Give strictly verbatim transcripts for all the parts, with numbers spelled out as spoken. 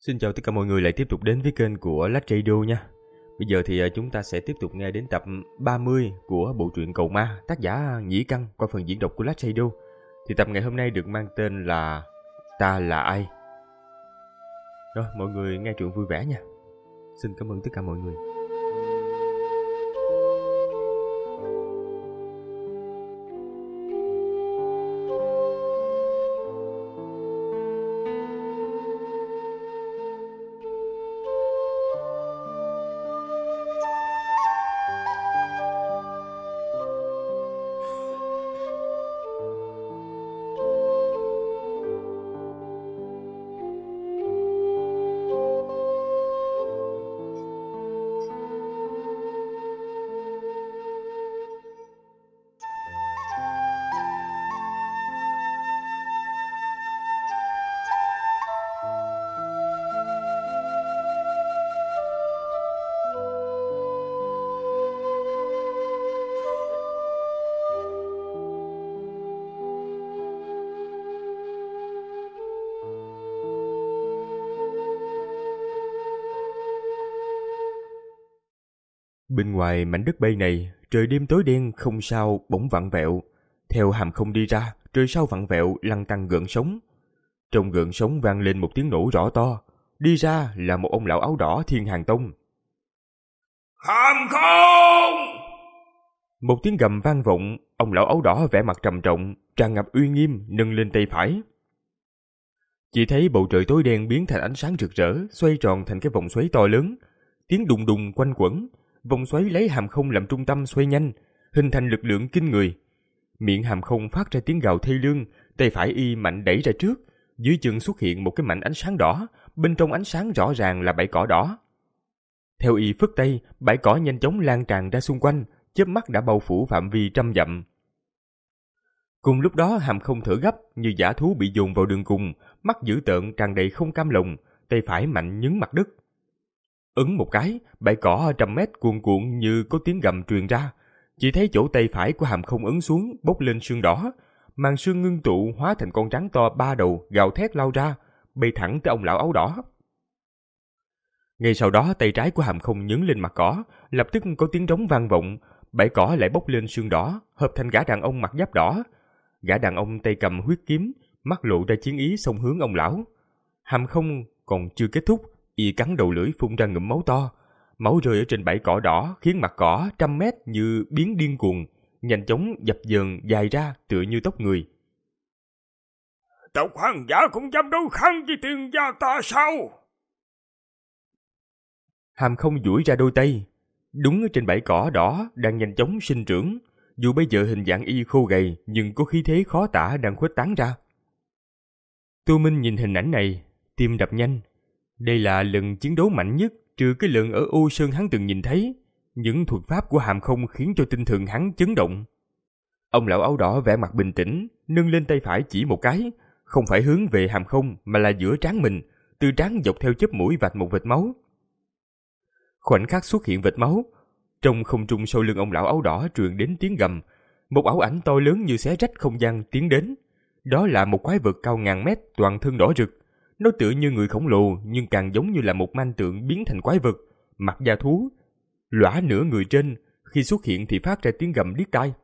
Xin chào tất cả mọi người lại tiếp tục đến với kênh của Lách Radio nha. Bây giờ thì chúng ta sẽ tiếp tục nghe đến tập ba mươi của bộ truyện Cầu Ma, tác giả Nhĩ Căn qua phần diễn đọc của Lách Radio. Thì tập ngày hôm nay được mang tên là Ta Là Ai. Rồi, mọi người nghe truyện vui vẻ nha. Xin cảm ơn tất cả mọi người. Bên ngoài mảnh đất bay này, trời đêm tối đen không sao bỗng vặn vẹo. Theo hàm không đi ra, trời sau vặn vẹo lăn tăn gợn sóng. Trong gợn sóng vang lên một tiếng nổ rõ to. Đi ra là một ông lão áo đỏ Thiên Hàng Tông. Hàm không! Một tiếng gầm vang vọng, ông lão áo đỏ vẻ mặt trầm trọng, tràn ngập uy nghiêm nâng lên tay phải. Chỉ thấy bầu trời tối đen biến thành ánh sáng rực rỡ, xoay tròn thành cái vòng xoáy to lớn. Tiếng đùng đùng quanh quẩn. Vòng xoáy lấy hàm không làm trung tâm xoay nhanh, hình thành lực lượng kinh người. Miệng hàm không phát ra tiếng gào thê lương, tay phải y mạnh đẩy ra trước, dưới chân xuất hiện một cái mảnh ánh sáng đỏ, bên trong ánh sáng rõ ràng là bãi cỏ đỏ. Theo y phất tay, bãi cỏ nhanh chóng lan tràn ra xung quanh, chớp mắt đã bao phủ phạm vi trăm dặm. Cùng lúc đó hàm không thở gấp như dã thú bị dồn vào đường cùng, mắt dữ tợn tràn đầy không cam lòng, tay phải mạnh nhấn mặt đất. Ấn một cái, bãi cỏ trăm mét cuồn cuộn như có tiếng gầm truyền ra. Chỉ thấy chỗ tay phải của hàm không ấn xuống, bốc lên sương đỏ. Màn sương ngưng tụ hóa thành con rắn to ba đầu, gào thét lao ra, bay thẳng tới ông lão áo đỏ. Ngay sau đó tay trái của hàm không nhấn lên mặt cỏ, lập tức có tiếng rống vang vọng, bãi cỏ lại bốc lên sương đỏ, hợp thành gã đàn ông mặc giáp đỏ. Gã đàn ông tay cầm huyết kiếm, mắt lộ ra chiến ý xông hướng ông lão. Hàm không còn chưa kết thúc, y cắn đầu lưỡi phun ra ngụm máu to. Máu rơi ở trên bãi cỏ đỏ khiến mặt cỏ trăm mét như biến điên cuồng, nhanh chóng dập dờn dài ra tựa như tóc người. Tộc hoang dã cũng dám đấu kháng với tiền gia ta sao? Hàm không duỗi ra đôi tay. Đúng ở trên bãi cỏ đỏ đang nhanh chóng sinh trưởng. Dù bây giờ hình dạng y khô gầy, nhưng có khí thế khó tả đang khuếch tán ra. Tô Minh nhìn hình ảnh này, tim đập nhanh. Đây là lần chiến đấu mạnh nhất trừ cái lần ở Ô Sơn hắn từng nhìn thấy. Những thuật pháp của hàm không khiến cho tinh thần hắn chấn động. Ông lão áo đỏ vẻ mặt bình tĩnh, nâng lên tay phải chỉ một cái, không phải hướng về hàm không mà là giữa trán mình, từ trán dọc theo chớp mũi vạch một vệt máu. Khoảnh khắc xuất hiện vệt máu, trong không trung sau lưng ông lão áo đỏ truyền đến tiếng gầm, một ảo ảnh to lớn như xé rách không gian tiến đến. Đó là một quái vật cao ngàn mét, toàn thân đỏ rực. Nó tựa như người khổng lồ nhưng càng giống như là một manh tượng biến thành quái vật, mặt da thú, lõa nửa người trên, khi xuất hiện thì phát ra tiếng gầm điếc tai.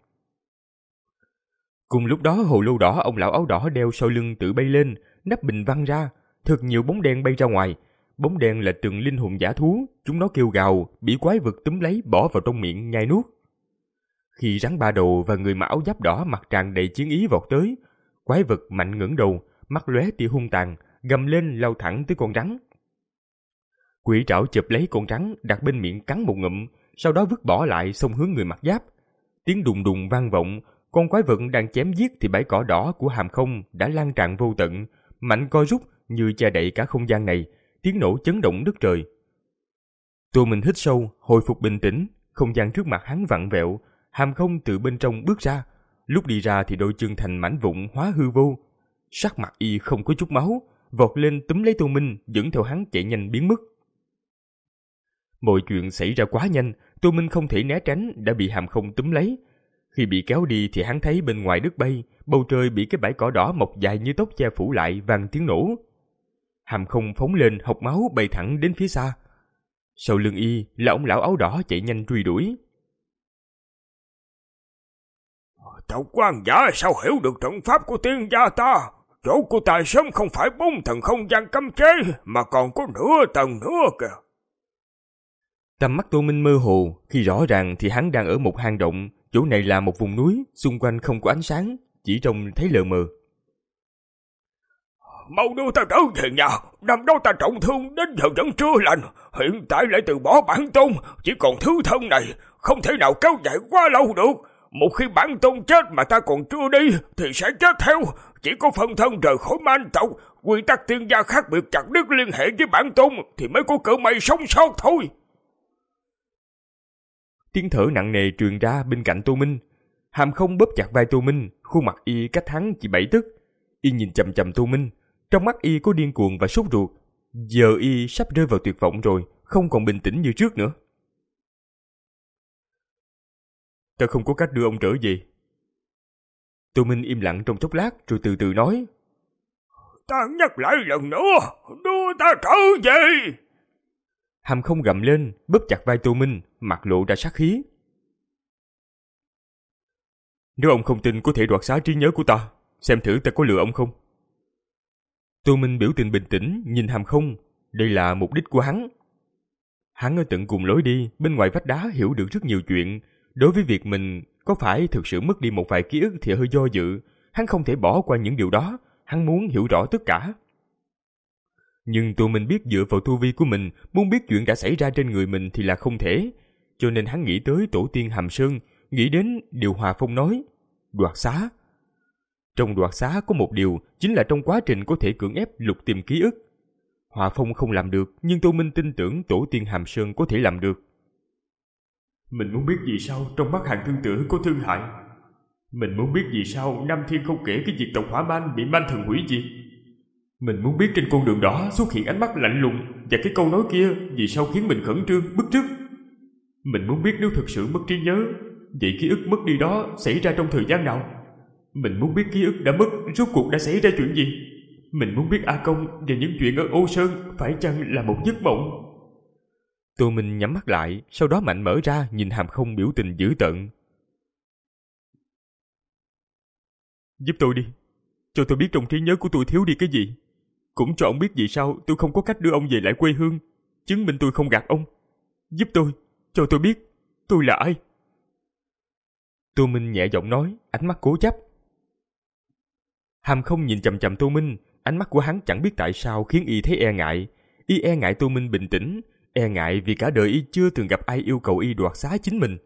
Cùng lúc đó hồ lô đỏ ông lão áo đỏ đeo sau lưng tự bay lên, nắp bình văng ra, thật nhiều bóng đen bay ra ngoài. Bóng đen là từng linh hồn dã thú, chúng nó kêu gào, bị quái vật túm lấy bỏ vào trong miệng nhai nuốt. Khi rắn ba đầu và người mặc áo giáp đỏ mặt tràn đầy chiến ý vọt tới, quái vật mạnh ngẩng đầu, mắt lóe tia hung tàn, gầm lên lao thẳng tới con rắn. Quỷ trảo chụp lấy con rắn, đặt bên miệng cắn một ngụm, sau đó vứt bỏ lại xông hướng người mặc giáp. Tiếng đùng đùng vang vọng, con quái vật đang chém giết thì bãi cỏ đỏ của hàm không đã lan tràn vô tận, mạnh co rút như che đậy cả không gian này, tiếng nổ chấn động đất trời. Tô Minh hít sâu, hồi phục bình tĩnh, không gian trước mặt hắn vặn vẹo, hàm không từ bên trong bước ra, lúc đi ra thì đôi chân thành mảnh vụn hóa hư vô. Sắc mặt y không có chút máu, vọt lên túm lấy Tô Minh, dẫn theo hắn chạy nhanh biến mất. Mọi chuyện xảy ra quá nhanh, Tô Minh không thể né tránh, đã bị hàm không túm lấy. Khi bị kéo đi thì hắn thấy bên ngoài đất bay, bầu trời bị cái bãi cỏ đỏ mọc dài như tóc che phủ lại, vang tiếng nổ. Hàm Không phóng lên hộc máu bay thẳng đến phía xa. Sau lưng y là ông lão áo đỏ chạy nhanh truy đuổi. Tộc quan giả sao hiểu được trận pháp của tiên gia ta? Chỗ của ta sớm không phải bốn tầng không gian cấm chế, mà còn có nửa tầng nữa kìa. Tầm mắt Tô Minh mơ hồ, khi rõ ràng thì hắn đang ở một hang động. Chỗ này là một vùng núi, xung quanh không có ánh sáng, chỉ trông thấy lờ mờ. Mau đưa ta trở về nhà, năm đó ta trọng thương đến giờ vẫn chưa lành, hiện tại lại từ bỏ bản tôn, chỉ còn thứ thân này, không thể nào kéo dài quá lâu được. Một khi bản tôn chết mà ta còn chưa đi thì sẽ chết theo, chỉ có phân thân rời khỏi man tộc, quy tắc tiên gia khác biệt chặt đứt liên hệ với bản tôn thì mới có cơ may sống sót thôi. Tiếng thở nặng nề truyền ra bên cạnh Tô Minh. Hàm Không bóp chặt vai Tô Minh, khuôn mặt y cách hắn chỉ bảy tấc. Y nhìn chằm chằm Tô Minh, trong mắt y có điên cuồng và sốt ruột. Giờ y sắp rơi vào tuyệt vọng rồi, không còn bình tĩnh như trước nữa. Ta không có cách đưa ông trở về. Tô Minh im lặng trong chốc lát rồi từ từ nói. Ta nhắc lại lần nữa, đưa ta trở về. Hàm Không gầm lên, bóp chặt vai Tô Minh, mặt lộ ra sát khí. Nếu ông không tin có thể đoạt xá trí nhớ của ta, xem thử ta có lừa ông không. Tô Minh biểu tình bình tĩnh nhìn Hàm Không, đây là mục đích của hắn. Hắn ở tận cùng lối đi, bên ngoài vách đá hiểu được rất nhiều chuyện. Đối với việc mình có phải thực sự mất đi một vài ký ức thì hơi do dự. Hắn không thể bỏ qua những điều đó, hắn muốn hiểu rõ tất cả. Nhưng Tô Minh biết dựa vào tu vi của mình, muốn biết chuyện đã xảy ra trên người mình thì là không thể. Cho nên hắn nghĩ tới tổ tiên Hàm Sơn, nghĩ đến điều Hòa Phong nói, đoạt xá. Trong đoạt xá có một điều, chính là trong quá trình có thể cưỡng ép lục tìm ký ức. Hòa Phong không làm được, nhưng Tô Minh tin tưởng tổ tiên Hàm Sơn có thể làm được. Mình muốn biết vì sao trong mắt Hàng Thương Tử có thương hại. Mình muốn biết vì sao Nam Thiên không kể cái việc tộc Hỏa Man bị man thần hủy diệt. Mình muốn biết trên con đường đó xuất hiện ánh mắt lạnh lùng, và cái câu nói kia vì sao khiến mình khẩn trương, bức rứt. Mình muốn biết nếu thực sự mất trí nhớ, vậy ký ức mất đi đó xảy ra trong thời gian nào? Mình muốn biết ký ức đã mất, rốt cuộc đã xảy ra chuyện gì? Mình muốn biết A Công và những chuyện ở Ô Sơn phải chăng là một giấc mộng? Tô Minh nhắm mắt lại, sau đó mạnh mở ra nhìn Hàm Không biểu tình dữ tợn. Giúp tôi đi, cho tôi biết trong trí nhớ của tôi thiếu đi cái gì. Cũng cho ông biết vì sao tôi không có cách đưa ông về lại quê hương, chứng minh tôi không gạt ông. Giúp tôi, cho tôi biết tôi là ai. Tô Minh nhẹ giọng nói, ánh mắt cố chấp. Hàm Không nhìn chằm chằm Tô Minh, ánh mắt của hắn chẳng biết tại sao khiến y thấy e ngại. Y e ngại Tô Minh bình tĩnh, e ngại vì cả đời y chưa từng gặp ai yêu cầu y đoạt xá chính mình.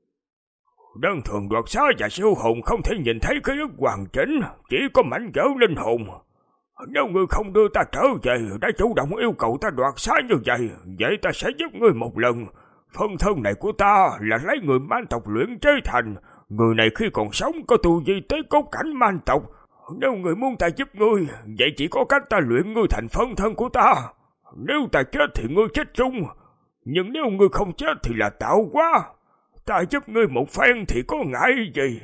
Đơn thuần đoạt xá và siêu hồn không thể nhìn thấy ký ức hoàn chỉnh, chỉ có mảnh vỡ linh hồn. Nếu ngươi không đưa ta trở về, đã chủ động yêu cầu ta đoạt xá như vậy, vậy ta sẽ giúp ngươi một lần. Phân thân này của ta là lấy người man tộc luyện chế thành. Người này khi còn sống có tu vi tới cốt cảnh man tộc. Nếu ngươi muốn ta giúp ngươi, vậy chỉ có cách ta luyện ngươi thành phân thân của ta. Nếu ta chết thì ngươi chết chung, nhưng nếu ngươi không chết thì là tạo quá. Ta giúp ngươi một phen thì có ngại gì.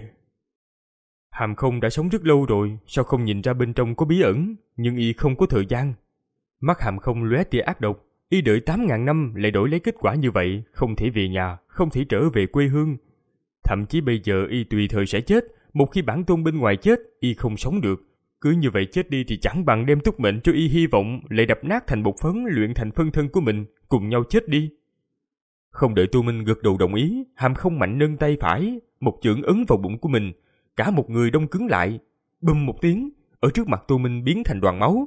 Hàm Không đã sống rất lâu rồi, sao không nhìn ra bên trong có bí ẩn, nhưng y không có thời gian. Mắt Hàm Không lóe tia ác độc, y đợi tám ngàn năm lại đổi lấy kết quả như vậy, không thể về nhà, không thể trở về quê hương. Thậm chí bây giờ y tùy thời sẽ chết, một khi bản tôn bên ngoài chết, y không sống được. Cứ như vậy chết đi thì chẳng bằng đem túc mệnh cho y hy vọng, lại đập nát thành bột phấn luyện thành phân thân của mình, cùng nhau chết đi. Không đợi Tô Minh gật đầu đồng ý, Hàm Không mạnh nâng tay phải, một chưởng ấn vào bụng của mình, cả một người đông cứng lại, bùm một tiếng, ở trước mặt Tô Minh biến thành đoàn máu.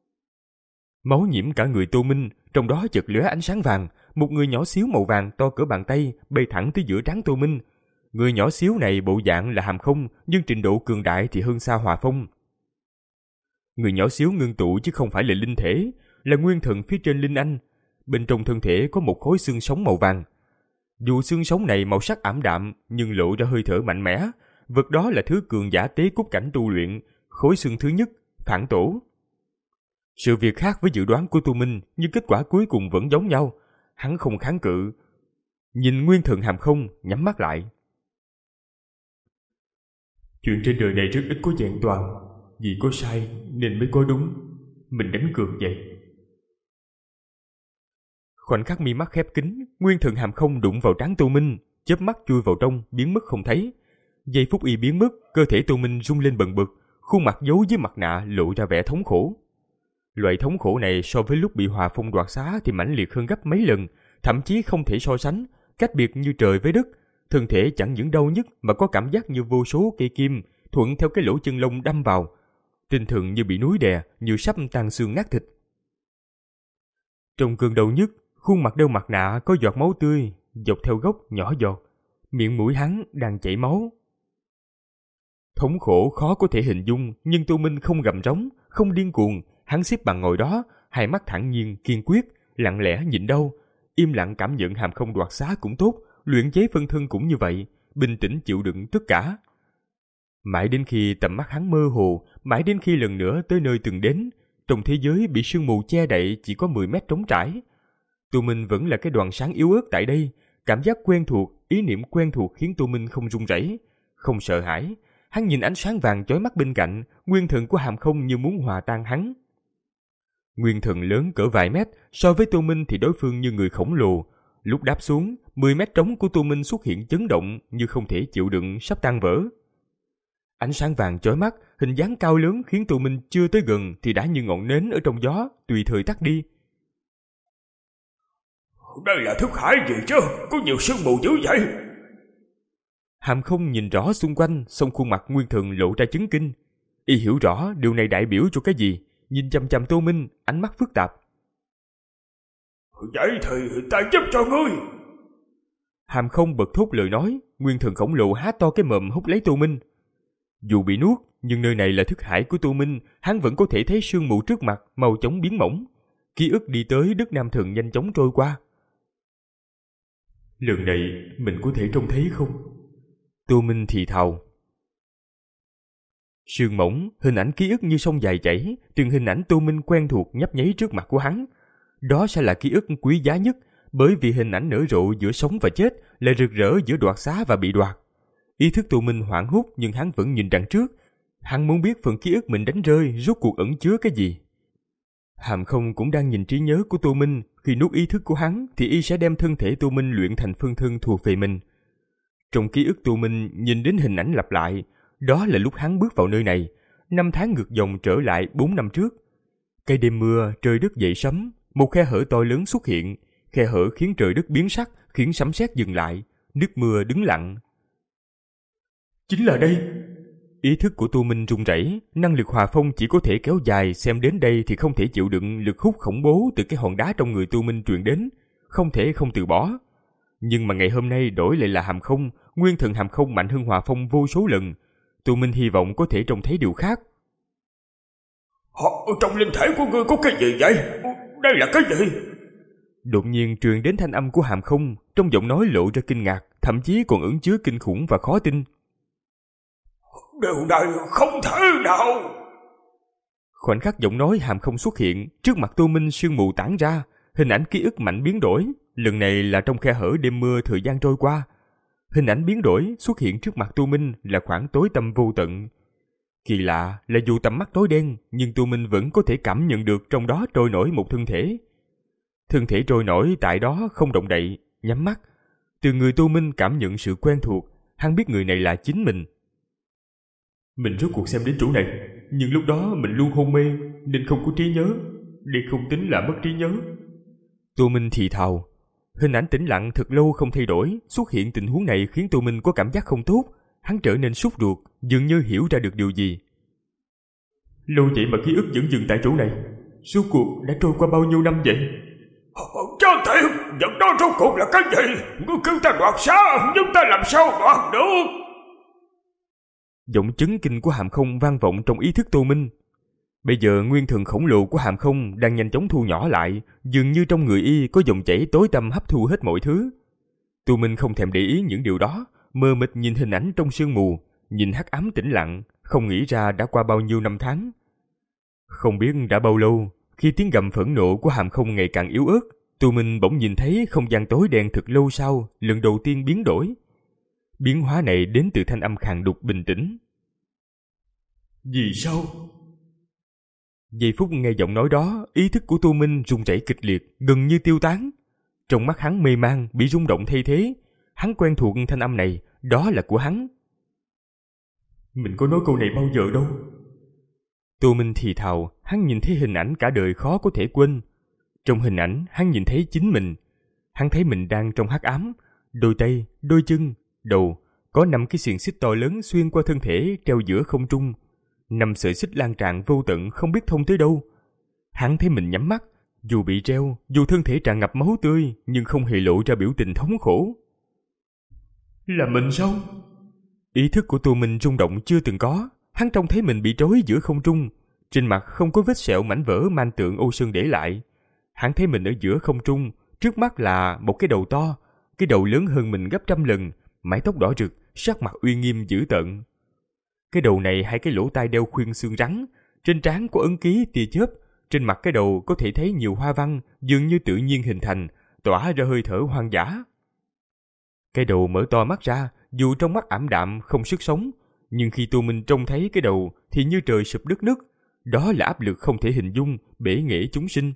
Máu nhiễm cả người Tô Minh, trong đó chợt lóe ánh sáng vàng, một người nhỏ xíu màu vàng to cỡ bàn tay bay thẳng tới giữa trán Tô Minh. Người nhỏ xíu này bộ dạng là Hàm Không, nhưng trình độ cường đại thì hơn xa Hòa Phong. Người nhỏ xíu ngưng tụ chứ không phải là linh thể, là nguyên thần phía trên linh anh. Bên trong thân thể có một khối xương sống màu vàng. Dù xương sống này màu sắc ảm đạm nhưng lộ ra hơi thở mạnh mẽ. Vật đó là thứ cường giả tế cốt cảnh tu luyện, khối xương thứ nhất, phản tổ. Sự việc khác với dự đoán của Tô Minh, nhưng kết quả cuối cùng vẫn giống nhau. Hắn không kháng cự, nhìn nguyên thần Hàm Không, nhắm mắt lại. Chuyện trên đời này rất ít có vẹn toàn, vì có sai nên mới có đúng. Mình đánh cược vậy. Khoảnh khắc mi mắt khép kín, nguyên thần hàm không đụng vào trán Tô Minh, chớp mắt chui vào trong, biến mất không thấy. Giây phút y biến mất, cơ thể Tô Minh rung lên bần bật, khuôn mặt giấu dưới mặt nạ lộ ra vẻ thống khổ. Loại thống khổ này so với lúc bị Hòa Phong đoạt xá thì mãnh liệt hơn gấp mấy lần, thậm chí không thể so sánh, cách biệt như trời với đất. Thân thể chẳng những đau nhức mà có cảm giác như vô số cây kim thuận theo cái lỗ chân lông đâm vào. Tinh thần như bị núi đè, như sắp tan xương nát thịt. Trong cơn đau nhức, khuôn mặt đeo mặt nạ có giọt máu tươi dọc theo gốc nhỏ giọt, miệng mũi hắn đang chảy máu. Thống khổ khó có thể hình dung, nhưng Tô Minh không gầm rống, không điên cuồng. Hắn xếp bằng ngồi đó, hai mắt thản nhiên, kiên quyết, lặng lẽ nhịn đau, im lặng cảm nhận hàm không đoạt xá cũng tốt, luyện chế phân thân cũng như vậy, bình tĩnh chịu đựng tất cả. Mãi đến khi tầm mắt hắn mơ hồ, mãi đến khi lần nữa tới nơi từng đến, trong thế giới bị sương mù che đậy chỉ có mười mét trống trải. Tô Minh vẫn là cái đoàn sáng yếu ớt tại đây, cảm giác quen thuộc, ý niệm quen thuộc khiến Tô Minh không run rẩy, không sợ hãi. Hắn nhìn ánh sáng vàng chói mắt bên cạnh, nguyên thần của hàm không như muốn hòa tan hắn. Nguyên thần lớn cỡ vài mét, so với Tô Minh thì đối phương như người khổng lồ. Lúc đáp xuống, mười mét trống của Tô Minh xuất hiện chấn động như không thể chịu đựng, sắp tan vỡ. Ánh sáng vàng chói mắt, hình dáng cao lớn khiến Tô Minh chưa tới gần thì đã như ngọn nến ở trong gió, tùy thời tắt đi. Đây là thức hải gì chứ? Có nhiều sương mù dữ vậy? Hàm không nhìn rõ xung quanh, song khuôn mặt nguyên thần lộ ra chấn kinh. Y hiểu rõ điều này đại biểu cho cái gì, nhìn chằm chằm Tô Minh, ánh mắt phức tạp. Vậy thì ta giúp cho ngươi. Hàm không bật thốt lời nói, nguyên thần khổng lồ há to cái mồm hút lấy Tô Minh. Dù bị nuốt, nhưng nơi này là thức hải của Tô Minh, hắn vẫn có thể thấy sương mù trước mặt mau chóng biến mỏng. Ký ức đi tới đất Nam Thần nhanh chóng trôi qua. Lần này mình có thể trông thấy không? Tô Minh thì thào. Sương mỏng, hình ảnh ký ức như sông dài chảy, từng hình ảnh Tô Minh quen thuộc nhấp nháy trước mặt của hắn. Đó sẽ là ký ức quý giá nhất, bởi vì hình ảnh nở rộ giữa sống và chết, là rực rỡ giữa đoạt xá và bị đoạt. Ý thức Tô Minh hoảng hốt nhưng hắn vẫn nhìn đằng trước. Hắn muốn biết phần ký ức mình đánh rơi rốt cuộc ẩn chứa cái gì. Hàm không cũng đang nhìn trí nhớ của Tô Minh, khi nuốt ý thức của hắn thì y sẽ đem thân thể Tô Minh luyện thành phân thân thuộc về mình. Trong ký ức Tô Minh nhìn đến hình ảnh lặp lại, đó là lúc hắn bước vào nơi này, năm tháng ngược dòng trở lại bốn năm trước. Cái đêm mưa, trời đất dậy sấm, một khe hở to lớn xuất hiện, khe hở khiến trời đất biến sắc, khiến sấm sét dừng lại, nước mưa đứng lặng. Chính là đây. Ý thức của Tô Minh run rẩy, năng lực hòa phong chỉ có thể kéo dài, xem đến đây thì không thể chịu đựng lực hút khủng bố từ cái hòn đá trong người Tô Minh truyền đến, không thể không từ bỏ. Nhưng mà ngày hôm nay đổi lại là hàm không, nguyên thần hàm không mạnh hơn hòa phong vô số lần. Tô Minh hy vọng có thể trông thấy điều khác. Họ, trong linh thể của ngươi có cái gì vậy? Đây là cái gì? Đột nhiên truyền đến thanh âm của hàm không, trong giọng nói lộ ra kinh ngạc, thậm chí còn ẩn chứa kinh khủng và khó tin. Điều này không thể nào. Khoảnh khắc giọng nói hàm không xuất hiện, trước mặt Tô Minh sương mù tản ra, hình ảnh ký ức mạnh biến đổi, lần này là trong khe hở đêm mưa thời gian trôi qua. Hình ảnh biến đổi xuất hiện trước mặt Tô Minh là khoảng tối tăm vô tận. Kỳ lạ là dù tầm mắt tối đen, nhưng Tô Minh vẫn có thể cảm nhận được trong đó trôi nổi một thân thể. Thân thể trôi nổi tại đó không động đậy, nhắm mắt. Từ người Tô Minh cảm nhận sự quen thuộc, hắn biết người này là chính mình. Mình rốt cuộc xem đến chỗ này, nhưng lúc đó mình luôn hôn mê nên không có trí nhớ. Đây không tính là mất trí nhớ. Tô Minh thì thào. Hình ảnh tĩnh lặng thật lâu không thay đổi, xuất hiện tình huống này khiến Tô Minh có cảm giác không tốt. Hắn trở nên sốt ruột, dường như hiểu ra được điều gì. Lâu vậy mà ký ức vẫn dừng tại chỗ này. Suốt cuộc đã trôi qua bao nhiêu năm vậy? Cho tiện, vật đó rốt cuộc là cái gì? Ngươi kêu ta đoạt xá, nhưng ta làm sao đoạt được? Giọng chấn kinh của hàm không vang vọng trong ý thức Tô Minh. Bây giờ nguyên thần khổng lồ của hàm không đang nhanh chóng thu nhỏ lại, dường như trong người y có dòng chảy tối tăm hấp thu hết mọi thứ. Tô Minh không thèm để ý những điều đó, mơ mịt nhìn hình ảnh trong sương mù, nhìn hắc ám tĩnh lặng, không nghĩ ra đã qua bao nhiêu năm tháng. Không biết đã bao lâu, khi tiếng gầm phẫn nộ của hàm không ngày càng yếu ớt, Tô Minh bỗng nhìn thấy không gian tối đen thật lâu sau, lần đầu tiên biến đổi. Biến hóa này đến từ thanh âm khàn đục bình tĩnh. Vì sao? Giây phút nghe giọng nói đó, ý thức của Tô Minh run rẩy kịch liệt, gần như tiêu tán. Trong mắt hắn mê man, bị rung động thay thế. Hắn quen thuộc thanh âm này, đó là của hắn. Mình có nói câu này bao giờ đâu. Tô Minh thì thào, hắn nhìn thấy hình ảnh cả đời khó có thể quên. Trong hình ảnh, hắn nhìn thấy chính mình. Hắn thấy mình đang trong hắc ám, đôi tay, đôi chân, đầu, có năm cái xiềng xích to lớn xuyên qua thân thể treo giữa không trung. Năm sợi xích lan tràn vô tận không biết thông tới đâu. Hắn thấy mình nhắm mắt, dù bị treo, dù thân thể tràn ngập máu tươi, nhưng không hề lộ ra biểu tình thống khổ. Là mình sao? Ý thức của Tô Minh rung động chưa từng có. Hắn trông thấy mình bị trói giữa không trung. Trên mặt không có vết sẹo mảnh vỡ man tượng Âu Sơn để lại. Hắn thấy mình ở giữa không trung, trước mắt là một cái đầu to, cái đầu lớn hơn mình gấp trăm lần, mái tóc đỏ rực, sắc mặt uy nghiêm dữ tợn. Cái đầu này hai cái lỗ tai đeo khuyên xương rắn, trên trán có ấn ký tia chớp, trên mặt cái đầu có thể thấy nhiều hoa văn dường như tự nhiên hình thành, tỏa ra hơi thở hoang dã. Cái đầu mở to mắt ra, dù trong mắt ảm đạm không sức sống, nhưng khi Tô Minh trông thấy cái đầu thì như trời sụp đất nứt, đó là áp lực không thể hình dung, bể nghệ chúng sinh.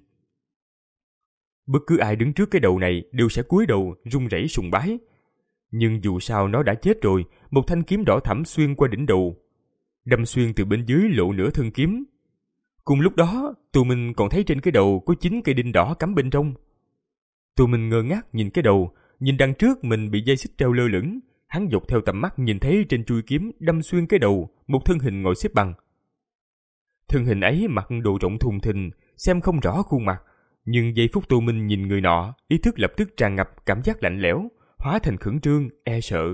Bất cứ ai đứng trước cái đầu này đều sẽ cúi đầu run rẩy sùng bái. Nhưng dù sao nó đã chết rồi, một thanh kiếm đỏ thẫm xuyên qua đỉnh đầu, đâm xuyên từ bên dưới lộ nửa thân kiếm. Cùng lúc đó, Tô Minh còn thấy trên cái đầu có chín cây đinh đỏ cắm bên trong. Tô Minh ngơ ngác nhìn cái đầu, nhìn đằng trước mình bị dây xích treo lơ lửng. Hắn dọc theo tầm mắt nhìn thấy trên chuôi kiếm đâm xuyên cái đầu một thân hình ngồi xếp bằng. Thân hình ấy mặc đồ rộng thùng thình, xem không rõ khuôn mặt, nhưng giây phút Tô Minh nhìn người nọ, ý thức lập tức tràn ngập cảm giác lạnh lẽo, hóa thành khẩn trương, e sợ.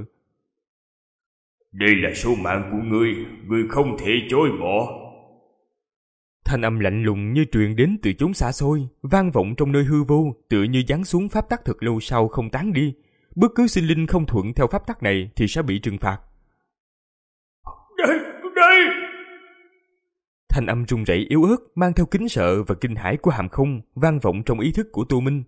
Đây là số mạng của ngươi, ngươi không thể chối bỏ. Thanh âm lạnh lùng như truyền đến từ chốn xa xôi, vang vọng trong nơi hư vô, tựa như giáng xuống pháp tắc thật lâu sau không tán đi. Bất cứ sinh linh không thuận theo pháp tắc này thì sẽ bị trừng phạt. Đây, đây! Thanh âm run rẩy yếu ớt, mang theo kính sợ và kinh hãi của hàm không, vang vọng trong ý thức của Tô Minh.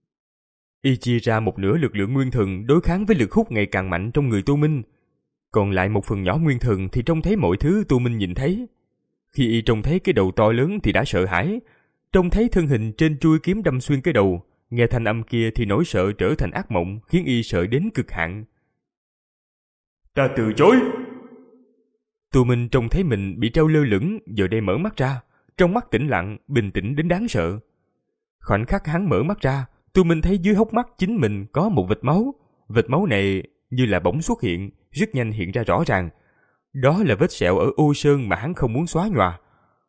Y chia ra một nửa lực lượng nguyên thần đối kháng với lực hút ngày càng mạnh trong người Tô Minh. Còn lại một phần nhỏ nguyên thần thì trông thấy mọi thứ Tô Minh nhìn thấy. Khi y trông thấy cái đầu to lớn thì đã sợ hãi, trông thấy thân hình trên chuôi kiếm đâm xuyên cái đầu, nghe thanh âm kia thì nỗi sợ trở thành ác mộng, khiến y sợ đến cực hạn. Ta từ chối. Tô Minh trông thấy mình bị treo lơ lửng, giờ đây mở mắt ra, trong mắt tĩnh lặng, bình tĩnh đến đáng sợ. Khoảnh khắc hắn mở mắt ra, Tô Minh thấy dưới hốc mắt chính mình có một vệt máu. Vệt máu này như là bỗng xuất hiện, rất nhanh hiện ra rõ ràng. Đó là vết sẹo ở ô sơn mà hắn không muốn xóa nhòa.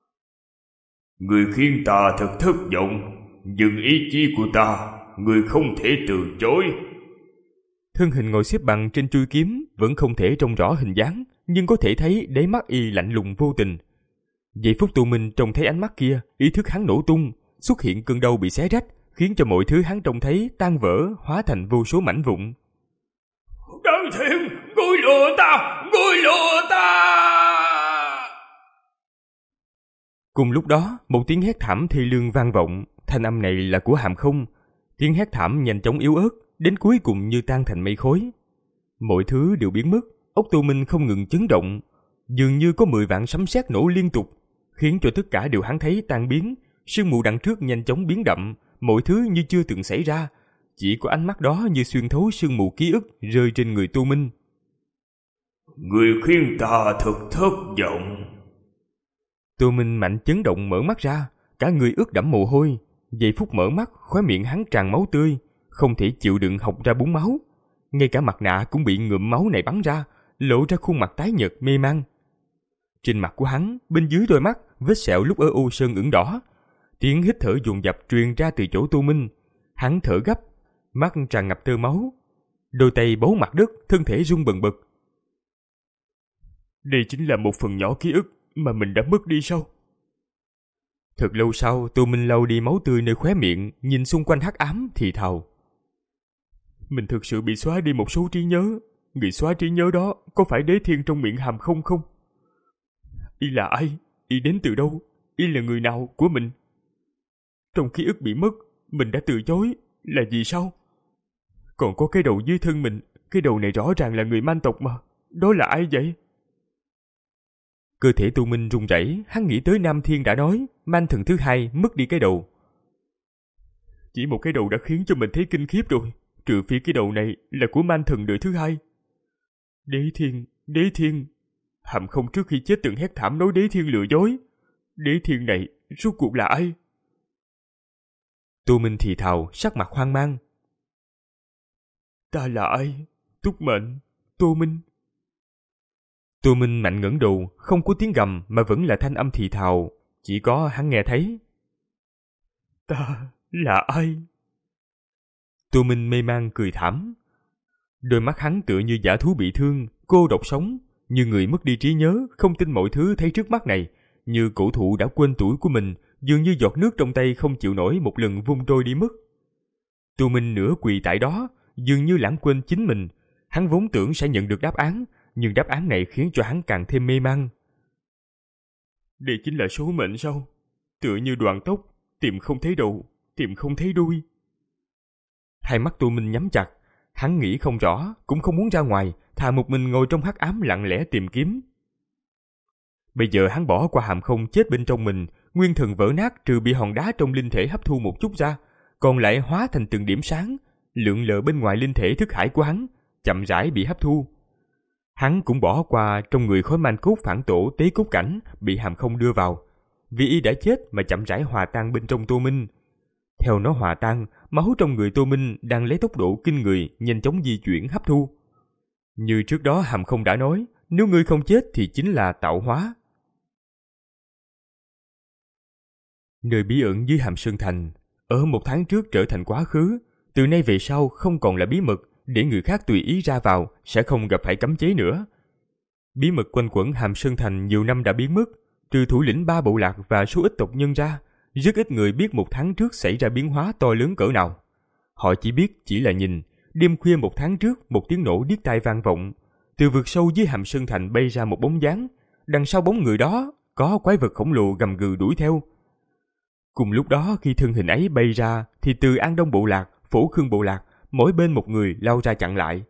Người khiến ta thật thất vọng, nhưng ý chí của ta, người không thể từ chối. Thân hình ngồi xếp bằng trên chuôi kiếm vẫn không thể trông rõ hình dáng, nhưng có thể thấy đáy mắt y lạnh lùng vô tình. Giây phút Tô Minh trông thấy ánh mắt kia, ý thức hắn nổ tung, xuất hiện cơn đau bị xé rách, khiến cho mọi thứ hắn trông thấy tan vỡ, hóa thành vô số mảnh vụn. Đáng thiện, ngươi lừa ta, ngươi lừa ta! Cùng lúc đó, một tiếng hét thảm thê lương vang vọng, thanh âm này là của Hàm Không. Tiếng hét thảm nhanh chóng yếu ớt, đến cuối cùng như tan thành mây khói. Mọi thứ đều biến mất, óc Tô Minh không ngừng chấn động, dường như có mười vạn sấm sét nổ liên tục, khiến cho tất cả đều hắn thấy tan biến. Sương mù đằng trước nhanh chóng biến đậm, mọi thứ như chưa từng xảy ra, chỉ có ánh mắt đó như xuyên thấu sương mù ký ức rơi trên người Tô Minh. Người khiến ta thật thất vọng. Tô Minh mạnh chấn động mở mắt ra, cả người ướt đẫm mồ hôi. Giây phút mở mắt, khóe miệng hắn tràn máu tươi, không thể chịu đựng hộc ra búng máu. Ngay cả mặt nạ cũng bị ngụm máu này bắn ra, lộ ra khuôn mặt tái nhợt mê man. Trên mặt của hắn, bên dưới đôi mắt, vết sẹo lúc ở ô sơn ửng đỏ. Tiếng hít thở dồn dập truyền ra từ chỗ Tô Minh. Hắn thở gấp, mắt tràn ngập tơ máu, đôi tay bấu mặt đất, thân thể run bần bật. Đây chính là một phần nhỏ ký ức mà mình đã mất đi sao? Thật lâu sau, Tô Minh lau đi máu tươi nơi khóe miệng, nhìn xung quanh hắc ám thì thào. Mình thực sự bị xóa đi một số trí nhớ. Người xóa trí nhớ đó có phải Đế Thiên trong miệng Hàm Không không? Y là ai? Y đến từ đâu? Y là người nào của mình? Trong ký ức bị mất, mình đã từ chối, là vì sao? Còn có cái đầu dưới thân mình, cái đầu này rõ ràng là người man tộc mà. Đó là ai vậy? Cơ thể Tô Minh run rẩy, hắn nghĩ tới Nam Thiên đã nói, man thần thứ hai mất đi cái đầu. Chỉ một cái đầu đã khiến cho mình thấy kinh khiếp rồi, trừ phi cái đầu này là của man thần đời thứ hai. Đế Thiên, Đế Thiên. Hàm Không trước khi chết từng hét thảm nói Đế Thiên lừa dối. Đế Thiên này rốt cuộc là ai? Tô Minh thì thào, sắc mặt hoang mang. Ta là ai? Túc Mệnh, Tô Minh. Tô Minh mạnh ngẩng đầu, không có tiếng gầm mà vẫn là thanh âm thì thào, chỉ có hắn nghe thấy. Ta là ai? Tô Minh mê man cười thảm. Đôi mắt hắn tựa như dã thú bị thương, cô độc sống, như người mất đi trí nhớ, không tin mọi thứ thấy trước mắt này, như cổ thụ đã quên tuổi của mình, dường như giọt nước trong tay không chịu nổi một lần vung trôi đi mất. Tô Minh nửa quỳ tại đó, dường như lãng quên chính mình. Hắn vốn tưởng sẽ nhận được đáp án, nhưng đáp án này khiến cho hắn càng thêm mê man. Đây chính là số mệnh sao? Tựa như đoàn tóc, tìm không thấy đầu, tìm không thấy đuôi. Hai mắt Tô Minh nhắm chặt, hắn nghĩ không rõ, cũng không muốn ra ngoài, thà một mình ngồi trong hắc ám lặng lẽ tìm kiếm. Bây giờ hắn bỏ qua Hàm Không chết bên trong mình, nguyên thần vỡ nát trừ bị hòn đá trong linh thể hấp thu một chút ra, còn lại hóa thành từng điểm sáng, lượn lờ bên ngoài linh thể thức hải của hắn, chậm rãi bị hấp thu. Hắn cũng bỏ qua trong người khối man cốt phản tổ tế cốt cảnh bị Hàm Không đưa vào, vì y đã chết mà chậm rãi hòa tan bên trong Tô Minh. Theo nó hòa tan, máu trong người Tô Minh đang lấy tốc độ kinh người nhanh chóng di chuyển hấp thu. Như trước đó Hàm Không đã nói, nếu ngươi không chết thì chính là tạo hóa. Nơi bí ẩn dưới Hàm Sơn Thành, ở một tháng trước trở thành quá khứ, từ nay về sau không còn là bí mật để người khác tùy ý ra vào, sẽ không gặp phải cấm chế nữa. Bí mật quanh quẩn Hàm Sơn Thành nhiều năm đã biến mất, trừ thủ lĩnh ba bộ lạc và số ít tộc nhân ra, rất ít người biết một tháng trước xảy ra biến hóa to lớn cỡ nào. Họ chỉ biết chỉ là nhìn, đêm khuya một tháng trước một tiếng nổ điếc tai vang vọng, từ vực sâu dưới Hàm Sơn Thành bay ra một bóng dáng, đằng sau bóng người đó có quái vật khổng lồ gầm gừ đuổi theo. Cùng lúc đó khi thân hình ấy bay ra thì từ An Đông bộ lạc, Phổ Khương bộ lạc, mỗi bên một người lao ra chặn lại.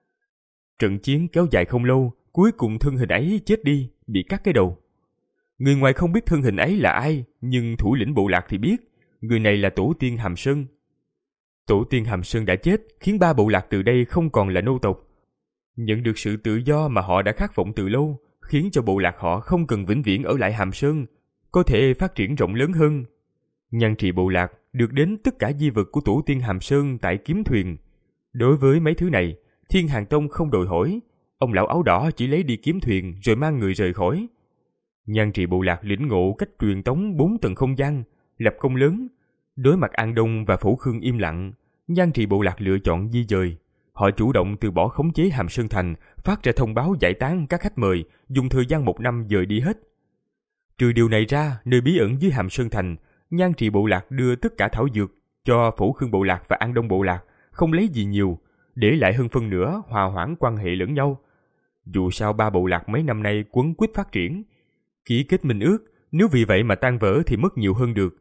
Trận chiến kéo dài không lâu, cuối cùng thân hình ấy chết đi, bị cắt cái đầu. Người ngoài không biết thân hình ấy là ai, nhưng thủ lĩnh bộ lạc thì biết, người này là tổ tiên Hàm Sơn. Tổ tiên Hàm Sơn đã chết, khiến ba bộ lạc từ đây không còn là nô tộc. Nhận được sự tự do mà họ đã khát vọng từ lâu, khiến cho bộ lạc họ không cần vĩnh viễn ở lại Hàm Sơn, có thể phát triển rộng lớn hơn. Nhan trị bộ lạc được đến tất cả di vật của tổ tiên Hàm Sơn tại kiếm thuyền. Đối với mấy thứ này, Thiên Hàn Tông không đòi hỏi, ông lão áo đỏ chỉ lấy đi kiếm thuyền rồi mang người rời khỏi. Nhan trị bộ lạc lĩnh ngộ cách truyền tống bốn tầng không gian, lập công lớn. Đối mặt An Đông và Phổ Khương im lặng, Nhan trị bộ lạc lựa chọn di dời. Họ chủ động từ bỏ khống chế Hàm Sơn Thành, phát ra thông báo giải tán các khách mời, dùng thời gian một năm dời đi hết. Trừ điều này ra, nơi bí ẩn dưới Hàm Sơn Thành, Nhan trị bộ lạc đưa tất cả thảo dược cho Phổ Khương bộ lạc và An Đông bộ lạc, không lấy gì nhiều, để lại hơn phân nửa hòa hoãn quan hệ lẫn nhau. Dù sao ba bộ lạc mấy năm nay quấn quýt phát triển, ký kết minh ước, nếu vì vậy mà tan vỡ thì mất nhiều hơn được.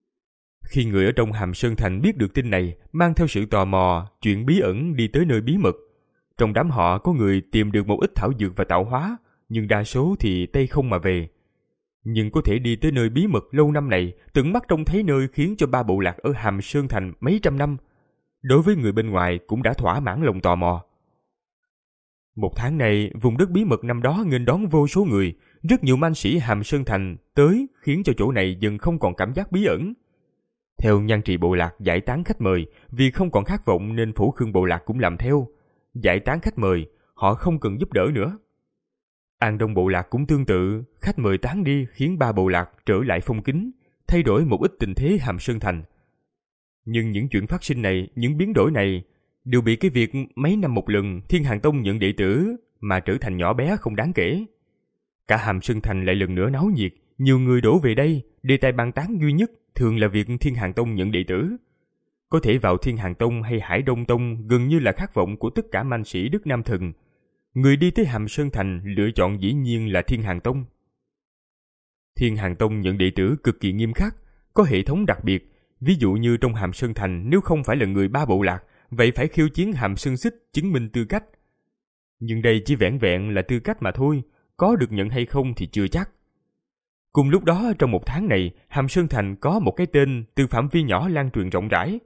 Khi người ở trong Hàm Sơn Thành biết được tin này, mang theo sự tò mò, chuyện bí ẩn đi tới nơi bí mật. Trong đám họ có người tìm được một ít thảo dược và tạo hóa, nhưng đa số thì tay không mà về. Nhưng có thể đi tới nơi bí mật lâu năm này, tận mắt trông thấy nơi khiến cho ba bộ lạc ở Hàm Sơn Thành mấy trăm năm, đối với người bên ngoài cũng đã thỏa mãn lòng tò mò. Một tháng này, vùng đất bí mật năm đó nghênh đón vô số người, rất nhiều man sĩ Hàm Sơn Thành tới khiến cho chỗ này dần không còn cảm giác bí ẩn. Theo Nhan trị bộ lạc giải tán khách mời, vì không còn khát vọng nên Phổ Khương bộ lạc cũng làm theo. Giải tán khách mời, họ không cần giúp đỡ nữa. An Đông bộ lạc cũng tương tự, khách mời tán đi khiến ba bộ lạc trở lại phong kín, thay đổi một ít tình thế Hàm Sơn Thành. Nhưng những chuyện phát sinh này, những biến đổi này, đều bị cái việc mấy năm một lần Thiên Hàn Tông nhận đệ tử mà trở thành nhỏ bé không đáng kể. Cả Hàm Sơn Thành lại lần nữa náo nhiệt, nhiều người đổ về đây, đề tài bàn tán duy nhất thường là việc Thiên Hàn Tông nhận đệ tử. Có thể vào Thiên Hàn Tông hay Hải Đông Tông gần như là khát vọng của tất cả man sĩ Đức Nam Thần. Người đi tới Hàm Sơn Thành lựa chọn dĩ nhiên là Thiên Hàn Tông. Thiên Hàn Tông nhận đệ tử cực kỳ nghiêm khắc, có hệ thống đặc biệt. Ví dụ như trong Hàm Sơn Thành nếu không phải là người ba bộ lạc, vậy phải khiêu chiến Hàm Sơn Xích chứng minh tư cách. Nhưng đây chỉ vẻn vẹn là tư cách mà thôi, có được nhận hay không thì chưa chắc. Cùng lúc đó trong một tháng này, Hàm Sơn Thành có một cái tên từ phạm vi nhỏ lan truyền rộng rãi.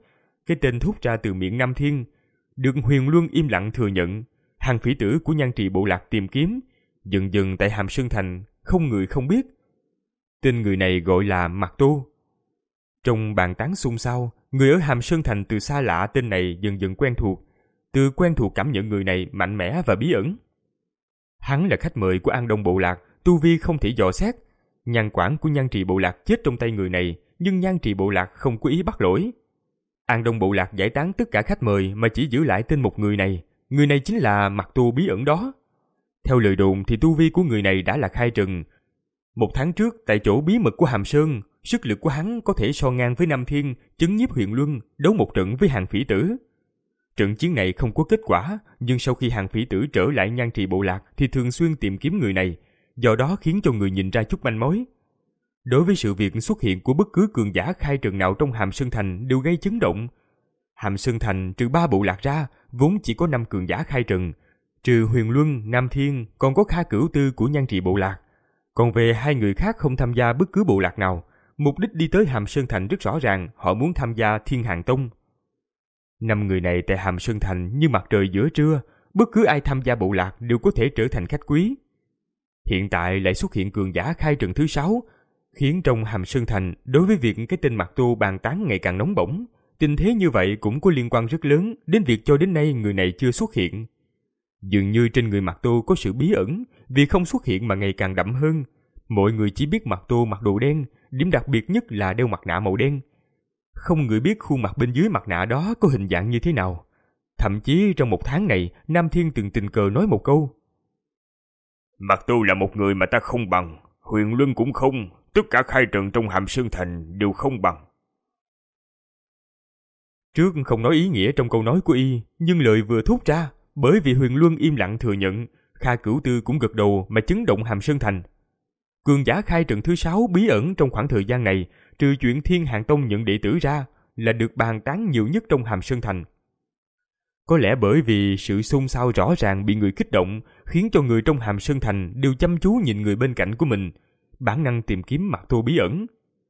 Cái tên thốt ra từ miệng Nam Thiên, được Huyền Luân im lặng thừa nhận. Hàng phỉ tử của Nhan Trì bộ lạc tìm kiếm, dần dần tại Hàm Sơn Thành, không người không biết. Tên người này gọi là Mạc Tô. Trong bàn tán xôn xao, người ở Hàm Sơn Thành từ xa lạ tên này dần dần quen thuộc. Từ quen thuộc cảm nhận người này mạnh mẽ và bí ẩn. Hắn là khách mời của An Đông bộ lạc, tu vi không thể dò xét. Nhan quản của Nhan Trì bộ lạc chết trong tay người này, nhưng Nhan Trì bộ lạc không có ý bắt lỗi. An Đông bộ lạc giải tán tất cả khách mời mà chỉ giữ lại tên một người này. Người này chính là Mạc Tô bí ẩn đó. Theo lời đồn thì tu vi của người này đã là khai trần. Một tháng trước, tại chỗ bí mật của Hàm Sơn, sức lực của hắn có thể so ngang với Nam Thiên, chấn nhiếp Huyền Luân, đấu một trận với Hàng phỉ tử. Trận chiến này không có kết quả, nhưng sau khi Hàng phỉ tử trở lại Nhan Trì bộ lạc thì thường xuyên tìm kiếm người này, do đó khiến cho người nhìn ra chút manh mối. Đối với sự việc xuất hiện của bất cứ cường giả khai trần nào trong Hàm Sơn Thành đều gây chấn động. Hàm Sơn Thành trừ ba bộ lạc ra, vốn chỉ có năm cường giả khai trần. Trừ Huyền Luân, Nam Thiên, còn có Kha Cửu Tư của Nhan Trì bộ lạc. Còn về hai người khác không tham gia bất cứ bộ lạc nào, mục đích đi tới Hàm Sơn Thành rất rõ ràng, họ muốn tham gia Thiên Hàng Tông. Năm người này tại Hàm Sơn Thành như mặt trời giữa trưa, bất cứ ai tham gia bộ lạc đều có thể trở thành khách quý. Hiện tại lại xuất hiện cường giả khai trần thứ sáu, khiến trong Hàm Sơn Thành đối với việc cái tên Mạc Tô bàn tán ngày càng nóng bỏng. Tình thế như vậy cũng có liên quan rất lớn đến việc cho đến nay người này chưa xuất hiện. Dường như trên người Mạc Tô có sự bí ẩn, vì không xuất hiện mà ngày càng đậm hơn. Mọi người chỉ biết Mạc Tô mặc đồ đen, điểm đặc biệt nhất là đeo mặt nạ màu đen. Không người biết khuôn mặt bên dưới mặt nạ đó có hình dạng như thế nào. Thậm chí trong một tháng này, Nam Thiên từng tình cờ nói một câu: Mạc Tô là một người mà ta không bằng, Huyền Luân cũng không, tất cả khai trần trong Hàm Sơn Thành đều không bằng. Trước không nói ý nghĩa trong câu nói của y, nhưng lời vừa thốt ra, bởi vì Huyền Luân im lặng thừa nhận, Kha Cửu Tư cũng gật đầu mà chấn động Hàm Sơn Thành. Cường giả khai trần thứ sáu bí ẩn trong khoảng thời gian này, trừ chuyện Thiên Hàng Tông nhận đệ tử ra, là được bàn tán nhiều nhất trong Hàm Sơn Thành. Có lẽ bởi vì sự xôn xao rõ ràng bị người kích động, khiến cho người trong Hàm Sơn Thành đều chăm chú nhìn người bên cạnh của mình, bản năng tìm kiếm Mạc Tô bí ẩn.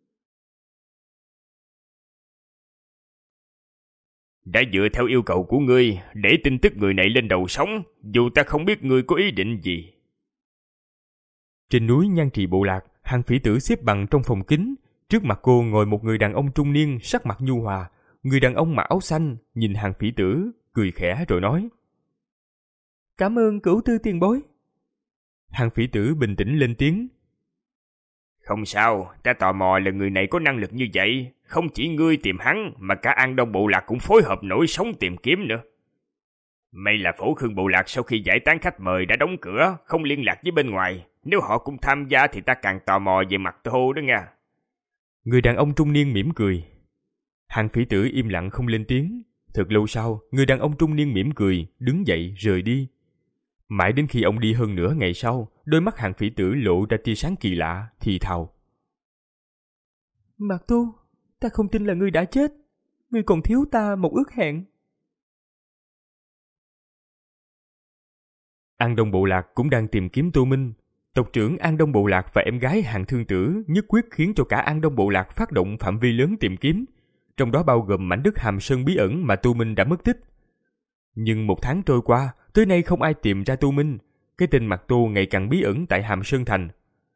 Đã dựa theo yêu cầu của ngươi để tin tức người này lên đầu sóng, dù ta không biết ngươi có ý định gì. Trên núi Nhan Trì bộ lạc, Hàng phỉ tử xếp bằng trong phòng kính. Trước mặt cô ngồi một người đàn ông trung niên, sắc mặt nhu hòa. Người đàn ông mặc áo xanh nhìn Hàng phỉ tử, cười khẽ rồi nói: Cảm ơn Cửu Tư tiền bối. Hàng phỉ tử bình tĩnh lên tiếng: Không sao, ta tò mò là người này có năng lực như vậy. Không chỉ ngươi tìm hắn, mà cả An Đông bộ lạc cũng phối hợp nổi sóng tìm kiếm nữa. May là Phổ Khương bộ lạc sau khi giải tán khách mời đã đóng cửa, không liên lạc với bên ngoài. Nếu họ cũng tham gia thì ta càng tò mò về Mạc Tô đó nha. Người đàn ông trung niên mỉm cười. Hàng phỉ tử im lặng không lên tiếng. Thật lâu sau, người đàn ông trung niên mỉm cười, đứng dậy rời đi. Mãi đến khi ông đi hơn nửa ngày sau, đôi mắt Hàng phỉ tử lộ ra tia sáng kỳ lạ, thì thào: Mạc Tô, ta không tin là ngươi đã chết. Ngươi còn thiếu ta một ước hẹn. An Đông bộ lạc cũng đang tìm kiếm Tô Minh. Tộc trưởng An Đông bộ lạc và em gái Hàng Thương Tử nhất quyết khiến cho cả An Đông bộ lạc phát động phạm vi lớn tìm kiếm, trong đó bao gồm mảnh đất Hàm Sơn bí ẩn mà Tô Minh đã mất tích. Nhưng một tháng trôi qua, tới nay không ai tìm ra Tô Minh. Cái tên Mạc Tô ngày càng bí ẩn tại Hàm Sơn Thành.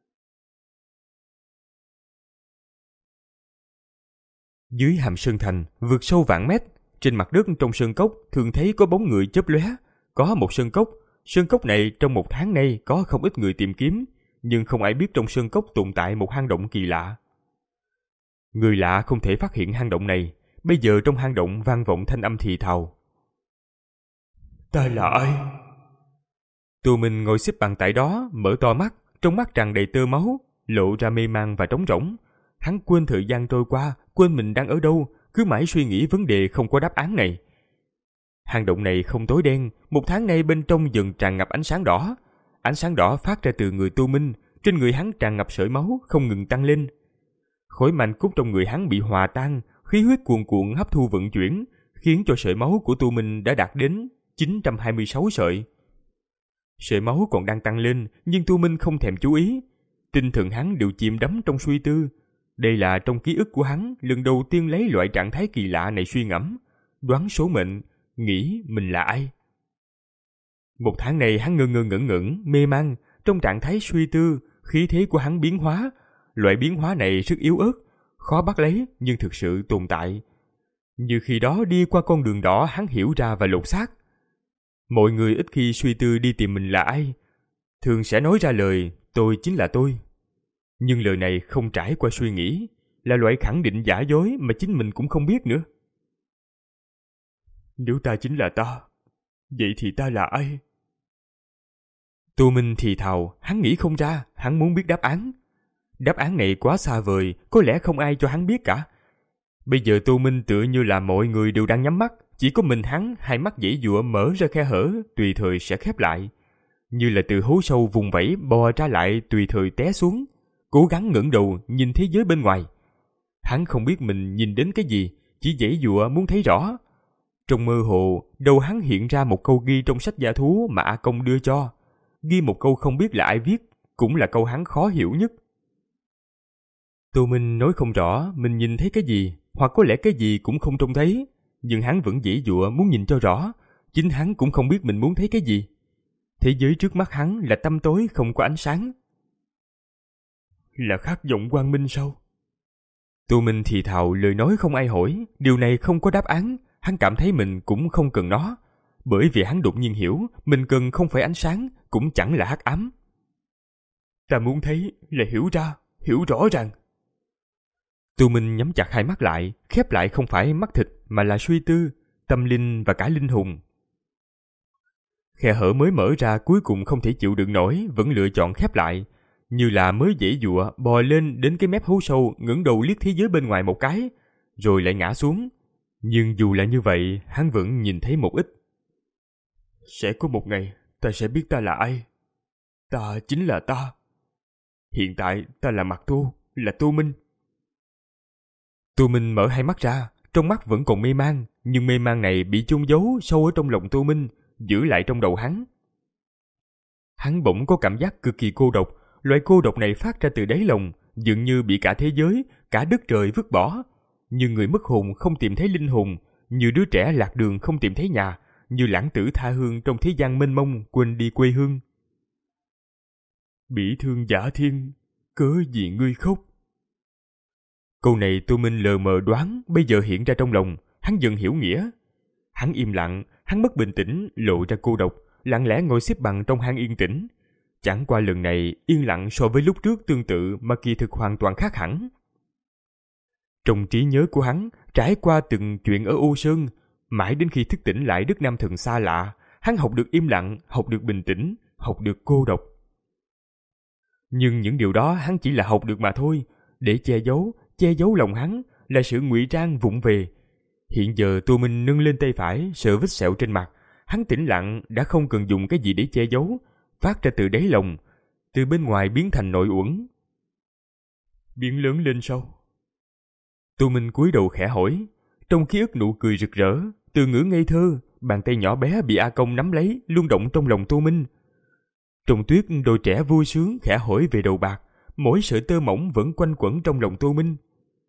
Dưới Hàm Sơn Thành, vượt sâu vạn mét, trên mặt đất trong sơn cốc thường thấy có bóng người chớp lóe. Có một sơn cốc, sơn cốc này trong một tháng nay có không ít người tìm kiếm, nhưng không ai biết trong sơn cốc tồn tại một hang động kỳ lạ. Người lạ không thể phát hiện hang động này. Bây giờ trong hang động vang vọng thanh âm thì thào: Ta là ai? Tô Minh ngồi xếp bằng tại đó, mở to mắt, trong mắt tràn đầy tơ máu, lộ ra mê man và trống rỗng. Hắn quên thời gian trôi qua, quên mình đang ở đâu, cứ mãi suy nghĩ vấn đề không có đáp án này. Hang động này không tối đen, một tháng nay bên trong dần tràn ngập ánh sáng đỏ. Ánh sáng đỏ phát ra từ người Tô Minh, trên người hắn tràn ngập sợi máu không ngừng tăng lên. Khối manh cốt trong người hắn bị hòa tan, khí huyết cuồn cuộn hấp thu vận chuyển, khiến cho sợi máu của Tô Minh đã đạt đến chín trăm hai mươi sáu sợi. Sợi máu còn đang tăng lên, nhưng Tô Minh không thèm chú ý. Tinh thần hắn đều chìm đắm trong suy tư. Đây là trong ký ức của hắn lần đầu tiên lấy loại trạng thái kỳ lạ này suy ngẫm. đoán số mệnh, nghĩ mình là ai. Một tháng này hắn ngơ ngơ ngẩn ngẩn, mê man, trong trạng thái suy tư, khí thế của hắn biến hóa. Loại biến hóa này rất yếu ớt, khó bắt lấy nhưng thực sự tồn tại. Như khi đó đi qua con đường đỏ hắn hiểu ra và lột xác. Mọi người ít khi suy tư đi tìm mình là ai, thường sẽ nói ra lời tôi chính là tôi. Nhưng lời này không trải qua suy nghĩ, là loại khẳng định giả dối mà chính mình cũng không biết nữa. Nếu ta chính là ta, vậy thì ta là ai? Tô Minh thì thào, hắn nghĩ không ra, hắn muốn biết đáp án. Đáp án này quá xa vời, có lẽ không ai cho hắn biết cả. Bây giờ Tô Minh tựa như là mọi người đều đang nhắm mắt, chỉ có mình hắn hai mắt giãy giụa mở ra khe hở, tùy thời sẽ khép lại. Như là từ hố sâu vùng vẫy bò ra lại tùy thời té xuống, cố gắng ngẩng đầu nhìn thế giới bên ngoài. Hắn không biết mình nhìn đến cái gì, chỉ giãy giụa muốn thấy rõ. Trong mơ hồ, đầu hắn hiện ra một câu ghi trong sách giả thú mà A Công đưa cho. Ghi một câu không biết là ai viết, cũng là câu hắn khó hiểu nhất. Tô Minh nói không rõ mình nhìn thấy cái gì, hoặc có lẽ cái gì cũng không trông thấy, nhưng hắn vẫn giãy giụa muốn nhìn cho rõ. Chính hắn cũng không biết mình muốn thấy cái gì. Thế giới trước mắt hắn là tăm tối không có ánh sáng. Là khát vọng quang minh sao? Tô Minh thì thào lời nói không ai hỏi, điều này không có đáp án, hắn cảm thấy mình cũng không cần nó, bởi vì hắn đột nhiên hiểu mình cần không phải ánh sáng, cũng chẳng là hắc ám. Ta muốn thấy là hiểu ra, hiểu rõ ràng. Tô Minh nhắm chặt hai mắt lại, khép lại không phải mắt thịt mà là suy tư, tâm linh và cả linh hồn. Khe hở mới mở ra cuối cùng không thể chịu đựng nổi, vẫn lựa chọn khép lại, như là mới giãy giụa bò lên đến cái mép hố sâu, ngẩng đầu liếc thế giới bên ngoài một cái, rồi lại ngã xuống. Nhưng dù là như vậy, hắn vẫn nhìn thấy một ít. Sẽ có một ngày, ta sẽ biết ta là ai. Ta chính là ta. Hiện tại ta là Mạc Tô, là Tô Minh. Tô Minh mở hai mắt ra, trong mắt vẫn còn mê man, nhưng mê man này bị chôn giấu sâu ở trong lòng Tô Minh, giữ lại trong đầu hắn. Hắn bỗng có cảm giác cực kỳ cô độc, loại cô độc này phát ra từ đáy lòng, dường như bị cả thế giới, cả đất trời vứt bỏ. Như người mất hồn không tìm thấy linh hồn, như đứa trẻ lạc đường không tìm thấy nhà, như lãng tử tha hương trong thế gian mênh mông quên đi quê hương. Bỉ thương giả thiên, cớ gì ngươi khóc? Câu này Tô Minh lờ mờ đoán, bây giờ hiện ra trong lòng, hắn dần hiểu nghĩa. Hắn im lặng, hắn mất bình tĩnh, lộ ra cô độc, lặng lẽ ngồi xếp bằng trong hang yên tĩnh. Chẳng qua lần này yên lặng so với lúc trước tương tự mà kỳ thực hoàn toàn khác hẳn. Trong trí nhớ của hắn, trải qua từng chuyện ở Ô Sơn, mãi đến khi thức tỉnh lại đất Nam Thần xa lạ, hắn học được im lặng, học được bình tĩnh, học được cô độc. Nhưng những điều đó hắn chỉ là học được mà thôi, để che giấu, che giấu lòng hắn, là sự ngụy trang vụng về. Hiện giờ Tô Minh nâng lên tay phải, sợ vết sẹo trên mặt, hắn tĩnh lặng đã không cần dùng cái gì để che giấu, phát ra từ đáy lòng, từ bên ngoài biến thành nội uẩn. Biến lớn lên sao? Tô Minh cúi đầu khẽ hỏi, trong ký ức nụ cười rực rỡ, từ ngữ ngây thơ, bàn tay nhỏ bé bị A Công nắm lấy, luân động trong lòng Tô Minh. Trong tuyết đôi trẻ vui sướng khẽ hỏi về đầu bạc, mỗi sợi tơ mỏng vẫn quanh quẩn trong lòng Tô Minh.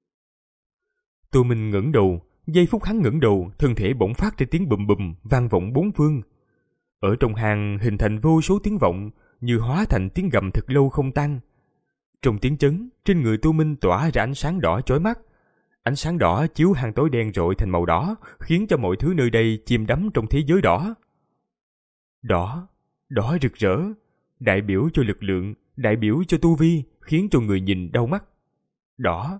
Tô Minh ngẩng đầu, giây phút hắn ngẩng đầu, thân thể bỗng phát ra tiếng bùm bùm vang vọng bốn phương. Ở trong hang hình thành vô số tiếng vọng, như hóa thành tiếng gầm thật lâu không tan. Trong tiếng chấn, trên người Tô Minh tỏa ra ánh sáng đỏ chói mắt. Ánh sáng đỏ chiếu hang tối đen rọi thành màu đỏ, khiến cho mọi thứ nơi đây chìm đắm trong thế giới đỏ. Đỏ, đỏ rực rỡ, đại biểu cho lực lượng, đại biểu cho tu vi, khiến cho người nhìn đau mắt. Đỏ.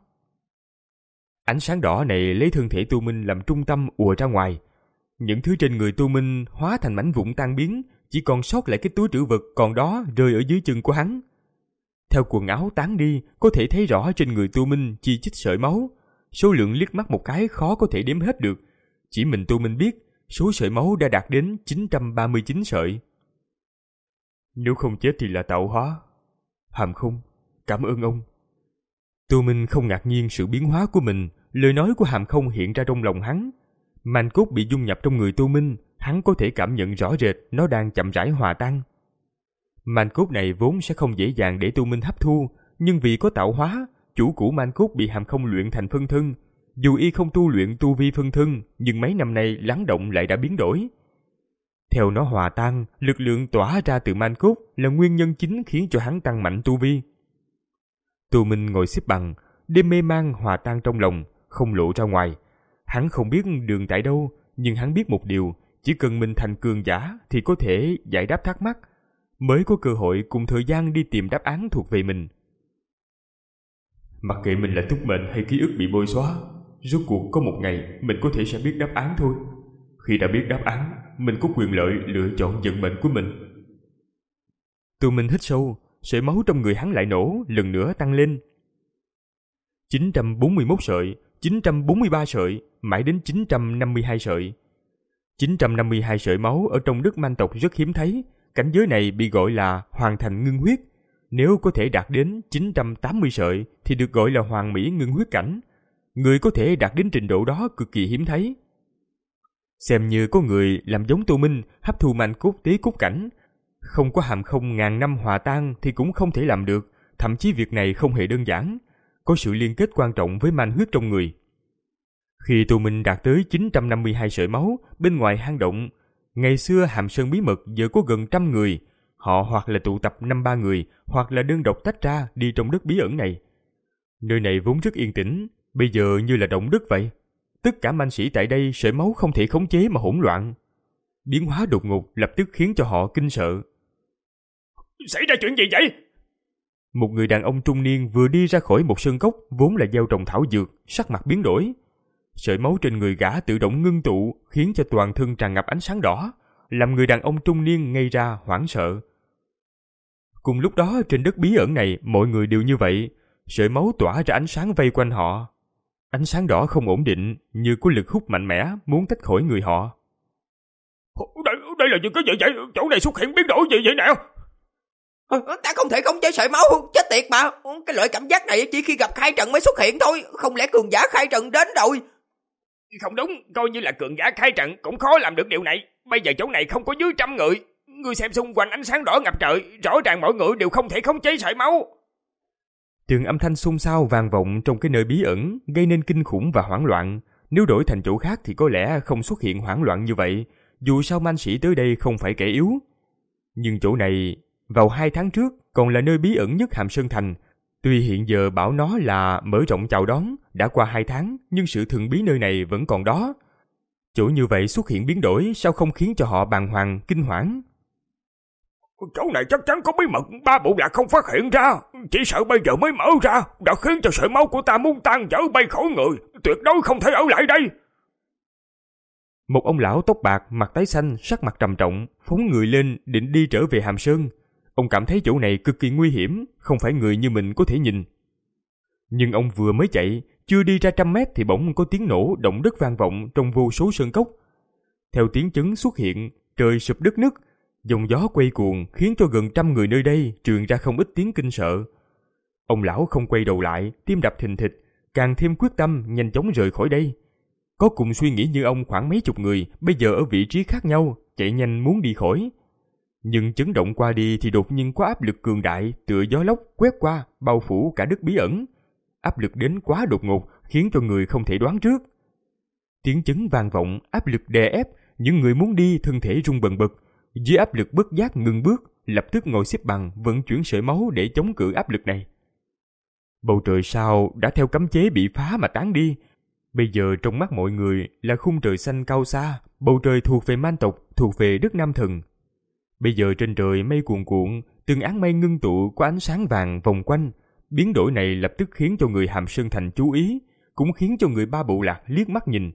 Ánh sáng đỏ này lấy thân thể Tô Minh làm trung tâm ùa ra ngoài. Những thứ trên người Tô Minh hóa thành mảnh vụn tan biến, chỉ còn sót lại cái túi trữ vật còn đó rơi ở dưới chân của hắn. Theo quần áo tán đi, có thể thấy rõ trên người Tô Minh chi chít sợi máu. Số lượng liếc mắt một cái khó có thể đếm hết được. Chỉ mình Tô Minh biết, số sợi máu đã đạt đến chín trăm ba mươi chín sợi. Nếu không chết thì là tạo hóa. Hàm Không, cảm ơn ông. Tô Minh không ngạc nhiên sự biến hóa của mình, lời nói của Hàm Không hiện ra trong lòng hắn. Manh cốt bị dung nhập trong người Tô Minh, hắn có thể cảm nhận rõ rệt nó đang chậm rãi hòa tan. Manh cốt này vốn sẽ không dễ dàng để Tô Minh hấp thu, nhưng vì có tạo hóa, chủ cũ manh cốt bị Hàm Không luyện thành phân thân, Dù y không tu luyện tu vi phân thân, nhưng mấy năm nay lắng động lại đã biến đổi. Theo nó hòa tan, lực lượng tỏa ra từ man cốt là nguyên nhân chính khiến cho hắn tăng mạnh tu vi. Tô Minh ngồi xếp bằng, đêm mê man hòa tan trong lòng, không lộ ra ngoài. Hắn không biết đường tại đâu, nhưng hắn biết một điều, chỉ cần mình thành cường giả thì có thể giải đáp thắc mắc, mới có cơ hội cùng thời gian đi tìm đáp án thuộc về mình. Mặc kệ mình là túc mệnh hay ký ức bị bôi xóa, rốt cuộc có một ngày mình có thể sẽ biết đáp án thôi. Khi đã biết đáp án, mình có quyền lợi lựa chọn vận mệnh của mình. Tô Minh hít sâu, sợi máu trong người hắn lại nổ, lần nữa tăng lên. chín trăm bốn mươi mốt sợi, chín trăm bốn mươi ba sợi, mãi đến chín trăm năm mươi hai sợi. chín trăm năm mươi hai sợi máu ở trong đất man tộc rất hiếm thấy, cảnh giới này bị gọi là hoàn thành ngưng huyết. Nếu có thể đạt đến chín trăm tám mươi sợi thì được gọi là hoàn mỹ ngưng huyết cảnh. Người có thể đạt đến trình độ đó cực kỳ hiếm thấy. Xem như có người làm giống Tô Minh, hấp thu man cốt tế cốt cảnh. Không có hàm không ngàn năm hòa tan thì cũng không thể làm được, thậm chí việc này không hề đơn giản, có sự liên kết quan trọng với man huyết trong người. Khi Tô Minh đạt tới chín trăm năm mươi hai sợi máu, bên ngoài hang động, ngày xưa Hàm Sơn bí mật giờ có gần trăm người, họ hoặc là tụ tập năm ba người, hoặc là đơn độc tách ra đi trong đất bí ẩn này. Nơi này vốn rất yên tĩnh, bây giờ như là động đất vậy. Tất cả man sĩ tại đây sợi máu không thể khống chế mà hỗn loạn. Biến hóa đột ngột lập tức khiến cho họ kinh sợ. Xảy ra chuyện gì vậy? Một người đàn ông trung niên vừa đi ra khỏi một sơn cốc vốn là gieo trồng thảo dược, sắc mặt biến đổi. Sợi máu trên người gã tự động ngưng tụ, khiến cho toàn thân tràn ngập ánh sáng đỏ, làm người đàn ông trung niên ngây ra hoảng sợ. Cùng lúc đó trên đất bí ẩn này mọi người đều như vậy, sợi máu tỏa ra ánh sáng vây quanh họ. Ánh sáng đỏ không ổn định, như có lực hút mạnh mẽ muốn tách khỏi người họ. Đây, đây là những cái gì vậy? Chỗ này xuất hiện biến đổi gì vậy nào? Ta không thể khống chế sợi máu, chết tiệt mà. Cái loại cảm giác này chỉ khi gặp khai trận mới xuất hiện thôi. Không lẽ cường giả khai trận đến rồi? Không đúng, coi như là cường giả khai trận cũng khó làm được điều này. Bây giờ chỗ này không có dưới trăm người. Ngươi xem xung quanh ánh sáng đỏ ngập trời, rõ ràng mọi người đều không thể khống chế sợi máu. Từng âm thanh xôn xao vang vọng trong cái nơi bí ẩn, gây nên kinh khủng và hoảng loạn. Nếu đổi thành chỗ khác thì có lẽ không xuất hiện hoảng loạn như vậy, dù sao man sĩ tới đây không phải kẻ yếu. Nhưng chỗ này, vào hai tháng trước, còn là nơi bí ẩn nhất Hàm Sơn Thành. Tuy hiện giờ bảo nó là mở rộng chào đón, đã qua hai tháng, nhưng sự thần bí nơi này vẫn còn đó. Chỗ như vậy xuất hiện biến đổi, sao không khiến cho họ bàng hoàng, kinh hoảng? Chỗ này chắc chắn có bí mật, ba bộ lạc không phát hiện ra. Chỉ sợ bây giờ mới mở ra, đã khiến cho sợi máu của ta muốn tan vỡ bay khỏi người. Tuyệt đối không thể ở lại đây. Một ông lão tóc bạc, mặt tái xanh, sắc mặt trầm trọng, phóng người lên định đi trở về Hàm Sơn. Ông cảm thấy chỗ này cực kỳ nguy hiểm, không phải người như mình có thể nhìn. Nhưng ông vừa mới chạy, chưa đi ra trăm mét thì bỗng có tiếng nổ động đất vang vọng trong vô số sơn cốc. Theo tiếng chấn xuất hiện, trời sụp đất nứt, dòng gió quay cuồng khiến cho gần trăm người nơi đây truyền ra không ít tiếng kinh sợ. Ông lão không quay đầu lại, tim đập thình thịch, càng thêm quyết tâm nhanh chóng rời khỏi đây. Có cùng suy nghĩ như ông khoảng mấy chục người, bây giờ ở vị trí khác nhau, chạy nhanh muốn đi khỏi. Nhưng chấn động qua đi thì đột nhiên có áp lực cường đại, tựa gió lốc quét qua, bao phủ cả đất bí ẩn. Áp lực đến quá đột ngột, khiến cho người không thể đoán trước. Tiếng chấn vang vọng, áp lực đè ép, những người muốn đi thân thể rung bần bật. Dưới áp lực bất giác ngừng bước, lập tức ngồi xếp bằng, vận chuyển sợi máu để chống cự áp lực này. Bầu trời sao đã theo cấm chế bị phá mà tán đi. Bây giờ trong mắt mọi người là khung trời xanh cao xa, bầu trời thuộc về man tộc, thuộc về đất Nam Thần. Bây giờ trên trời mây cuồn cuộn, từng áng mây ngưng tụ có ánh sáng vàng vòng quanh. Biến đổi này lập tức khiến cho người Hàm Sơn Thành chú ý, cũng khiến cho người ba bộ lạc liếc mắt nhìn.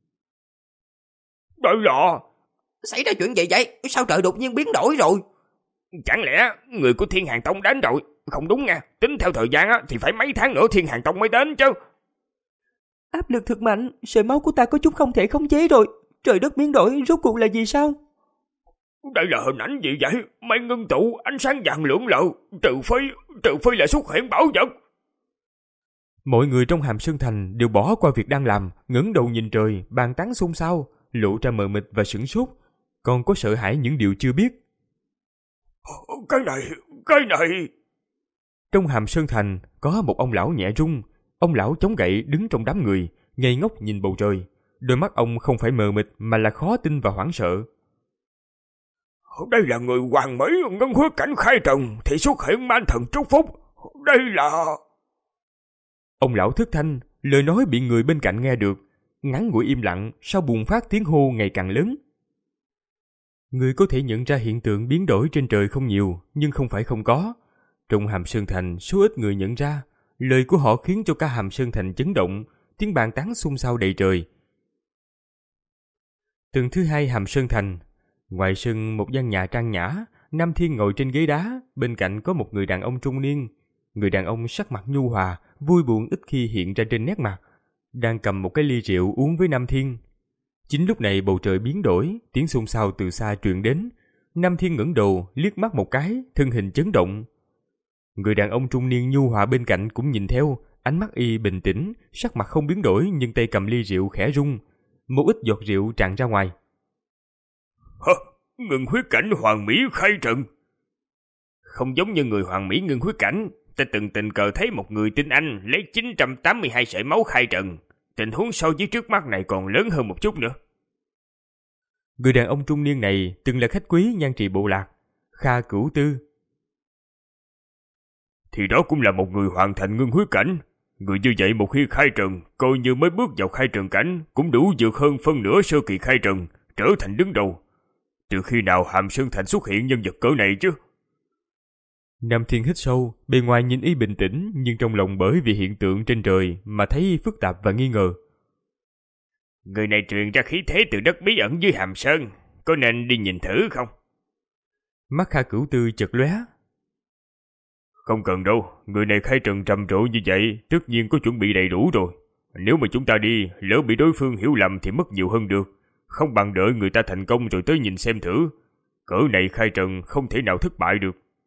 Đợi lọ! Xảy ra chuyện gì vậy? Sao trời đột nhiên biến đổi rồi? Chẳng lẽ người của Thiên Hàng Tông đến rồi? Không đúng nha, tính theo thời gian thì phải mấy tháng nữa Thiên Hàng Tông mới đến chứ. Áp lực thật mạnh, sợi máu của ta có chút không thể khống chế rồi. Trời đất biến đổi, rốt cuộc là gì sao? Đây là hình ảnh gì vậy? Mây ngưng tụ, ánh sáng vàng lượn lờ. Trừ phi, trừ phi là xuất hiện bảo vật. Mọi người trong Hàm Sơn Thành đều bỏ qua việc đang làm, ngẩng đầu nhìn trời, bàn tán xôn xao, lộ ra mờ mịt và sửng sốt, còn có sợ hãi những điều chưa biết. Cái này, cái này... Trong Hàm Sơn Thành có một ông lão nhẹ rung. Ông lão chống gậy đứng trong đám người, ngây ngốc nhìn bầu trời. Đôi mắt ông không phải mờ mịt mà là khó tin và hoảng sợ. Đây là người hoàng mỹ ngân huyết cảnh khai trần thì xuất hiện man thần chúc phúc. Đây là... Ông lão thất thanh, lời nói bị người bên cạnh nghe được. Ngắn ngủi im lặng, sau bùng phát tiếng hô ngày càng lớn. Người có thể nhận ra hiện tượng biến đổi trên trời không nhiều, nhưng không phải không có. Trong Hàm Sơn Thành, số ít người nhận ra. Lời của họ khiến cho cả Hàm Sơn Thành chấn động, tiếng bàn tán xôn xao đầy trời. Tầng thứ hai Hàm Sơn Thành. Ngoài sân một gian nhà trang nhã, Nam Thiên ngồi trên ghế đá, bên cạnh có một người đàn ông trung niên. Người đàn ông sắc mặt nhu hòa, vui buồn ít khi hiện ra trên nét mặt, đang cầm một cái ly rượu uống với Nam Thiên. Chính lúc này bầu trời biến đổi, tiếng xôn xao từ xa truyền đến. Nam Thiên ngẩng đầu, liếc mắt một cái, thân hình chấn động. Người đàn ông trung niên nhu hòa bên cạnh cũng nhìn theo, ánh mắt y bình tĩnh, sắc mặt không biến đổi nhưng tay cầm ly rượu khẽ rung. Một ít giọt rượu tràn ra ngoài. Hả? Ngân huyết cảnh hoàng mỹ khai trần? Không giống như người hoàng mỹ ngân huyết cảnh. Ta từng tình cờ thấy một người tên Anh lấy chín trăm tám mươi hai sợi máu khai trần. Tình huống so với trước mắt này còn lớn hơn một chút nữa. Người đàn ông trung niên này từng là khách quý nhan trị bộ lạc, Kha Cửu Tư. Thì đó cũng là một người hoàn thành ngân huyết cảnh. Người như vậy một khi khai trần, coi như mới bước vào khai trần cảnh, cũng đủ vượt hơn phân nửa sơ kỳ khai trần, trở thành đứng đầu. Từ khi nào Hàm Sơn Thành xuất hiện nhân vật cỡ này chứ? Nam Thiên hít sâu, bề ngoài nhìn y bình tĩnh, nhưng trong lòng bởi vì hiện tượng trên trời mà thấy phức tạp và nghi ngờ. Người này truyền ra khí thế từ đất bí ẩn dưới Hàm Sơn, có nên đi nhìn thử không? Mắt Kha Cửu Tư chợt lóe. Không cần đâu, người này khai trần trầm trộ như vậy, tất nhiên có chuẩn bị đầy đủ rồi. Nếu mà chúng ta đi, lỡ bị đối phương hiểu lầm thì mất nhiều hơn được. Không bằng đợi người ta thành công rồi tới nhìn xem thử. Cỡ này khai trần không thể nào thất bại được.